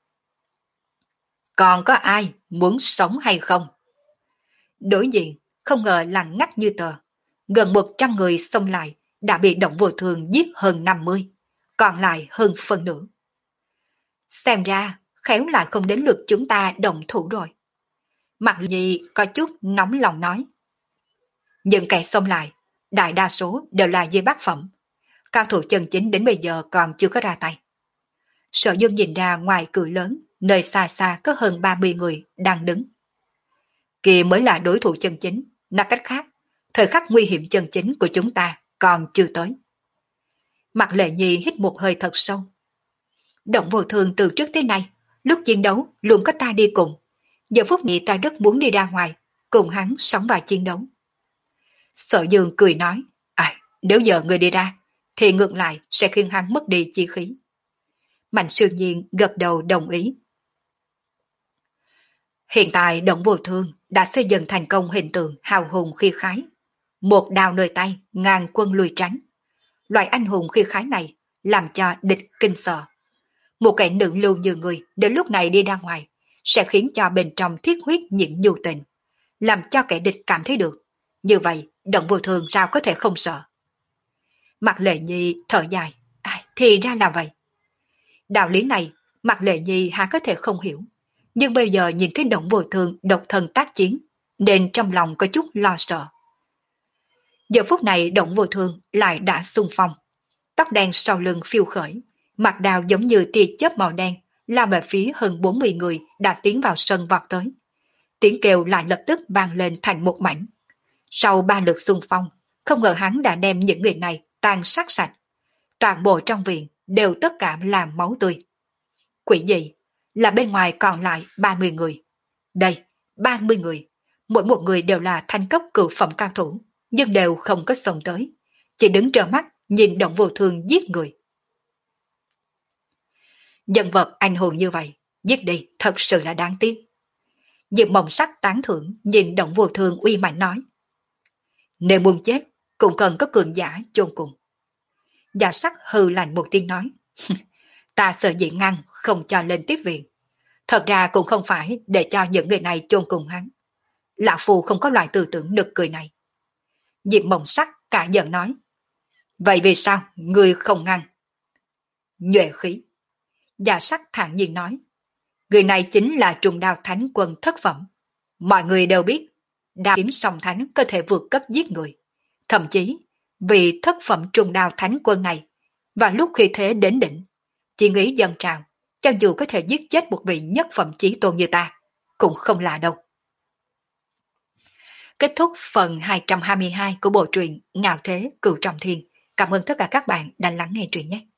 Còn có ai muốn sống hay không? Đối diện không ngờ lặng ngắt như tờ, gần một trăm người xông lại đã bị Động Vô Thương giết hơn năm mươi, còn lại hơn phân nửa. Xem ra khéo là không đến lượt chúng ta động thủ rồi. Mạc Nhi có chút nóng lòng nói. Những kẻ xông lại, đại đa số đều là dây bát phẩm. Cao thủ chân chính đến bây giờ còn chưa có ra tay. Sở Dương nhìn ra ngoài cửa lớn, nơi xa xa có hơn ba mươi người đang đứng. Kia mới là đối thủ chân chính, nói cách khác, thời khắc nguy hiểm chân chính của chúng ta còn chưa tới. Mạc Lệ Nhi hít một hơi thật sâu. Động Vô Thương từ trước tới nay, lúc chiến đấu luôn có ta đi cùng. Giờ phút này ta rất muốn đi ra ngoài, cùng hắn sống và chiến đấu. Sở Dương cười nói, à, nếu giờ người đi ra, thì ngược lại sẽ khiến hắn mất đi chi khí. Mạnh Siêu Nhiên gật đầu đồng ý. Hiện tại Động Vô Thương đã xây dựng thành công hình tượng hào hùng khí khái. Một đao nơi tay, ngàn quân lùi tránh. Loại anh hùng khí khái này làm cho địch kinh sợ. Một kẻ nữ lưu như người đến lúc này đi ra ngoài sẽ khiến cho bên trong thiết huyết nhiễm nhu tình, làm cho kẻ địch cảm thấy được. Như vậy, Động Vô Thương sao có thể không sợ? Mạc Lệ Nhi thở dài, à, thì ra là vậy. Đạo lý này, Mạc Lệ Nhi há có thể không hiểu. Nhưng bây giờ nhìn thấy Động Vô Thương độc thân tác chiến, nên trong lòng có chút lo sợ. Giờ phút này Động Vô Thương lại đã xung phong. Tóc đen sau lưng phiêu khởi, mặt đào giống như tia chớp màu đen, lao về phía hơn bốn mươi người đã tiến vào sân vọt tới. Tiếng kêu lại lập tức vang lên thành một mảnh. Sau ba lượt xung phong, không ngờ hắn đã đem những người này tàn sát sạch. Toàn bộ trong viện đều tất cả là máu tươi. Quỷ gì? Là bên ngoài còn lại ba mươi người. Đây, ba mươi người. Mỗi một người đều là thanh cấp cửu phẩm cao thủ, nhưng đều không có xông tới. Chỉ đứng trơ mắt nhìn Động Vô Thương giết người. Nhân vật anh hùng như vậy, giết đi thật sự là đáng tiếc. Diệp Mộng Sắc tán thưởng nhìn Động Vô Thương uy mạnh nói. Nếu muốn chết, cũng cần có cường giả chôn cùng. Giả Sắc hừ lạnh một tiếng nói. Ta sợ dĩ ngăn không cho lên tiếp viện. Thật ra cũng không phải để cho những người này chôn cùng hắn. Lão Phu không có loại tư tưởng nực cười này. Diệp Mộng Sắc cả giận nói. Vậy vì sao người không ngăn? Nhuệ khí. Gia sắc thản nhiên nói. Người này chính là trùng đao thánh quân thất phẩm. Mọi người đều biết, đao kiếm song thánh có thể vượt cấp giết người. Thậm chí, vì thất phẩm trùng đao thánh quân này, và lúc khi thế đến đỉnh, chỉ nghĩ dần trào, cho dù có thể giết chết một vị nhất phẩm chí tôn như ta, cũng không lạ đâu. Kết thúc phần hai trăm hai mươi hai của bộ truyện Ngạo Thế Cửu Trọng Thiên. Cảm ơn tất cả các bạn đã lắng nghe truyện nhé.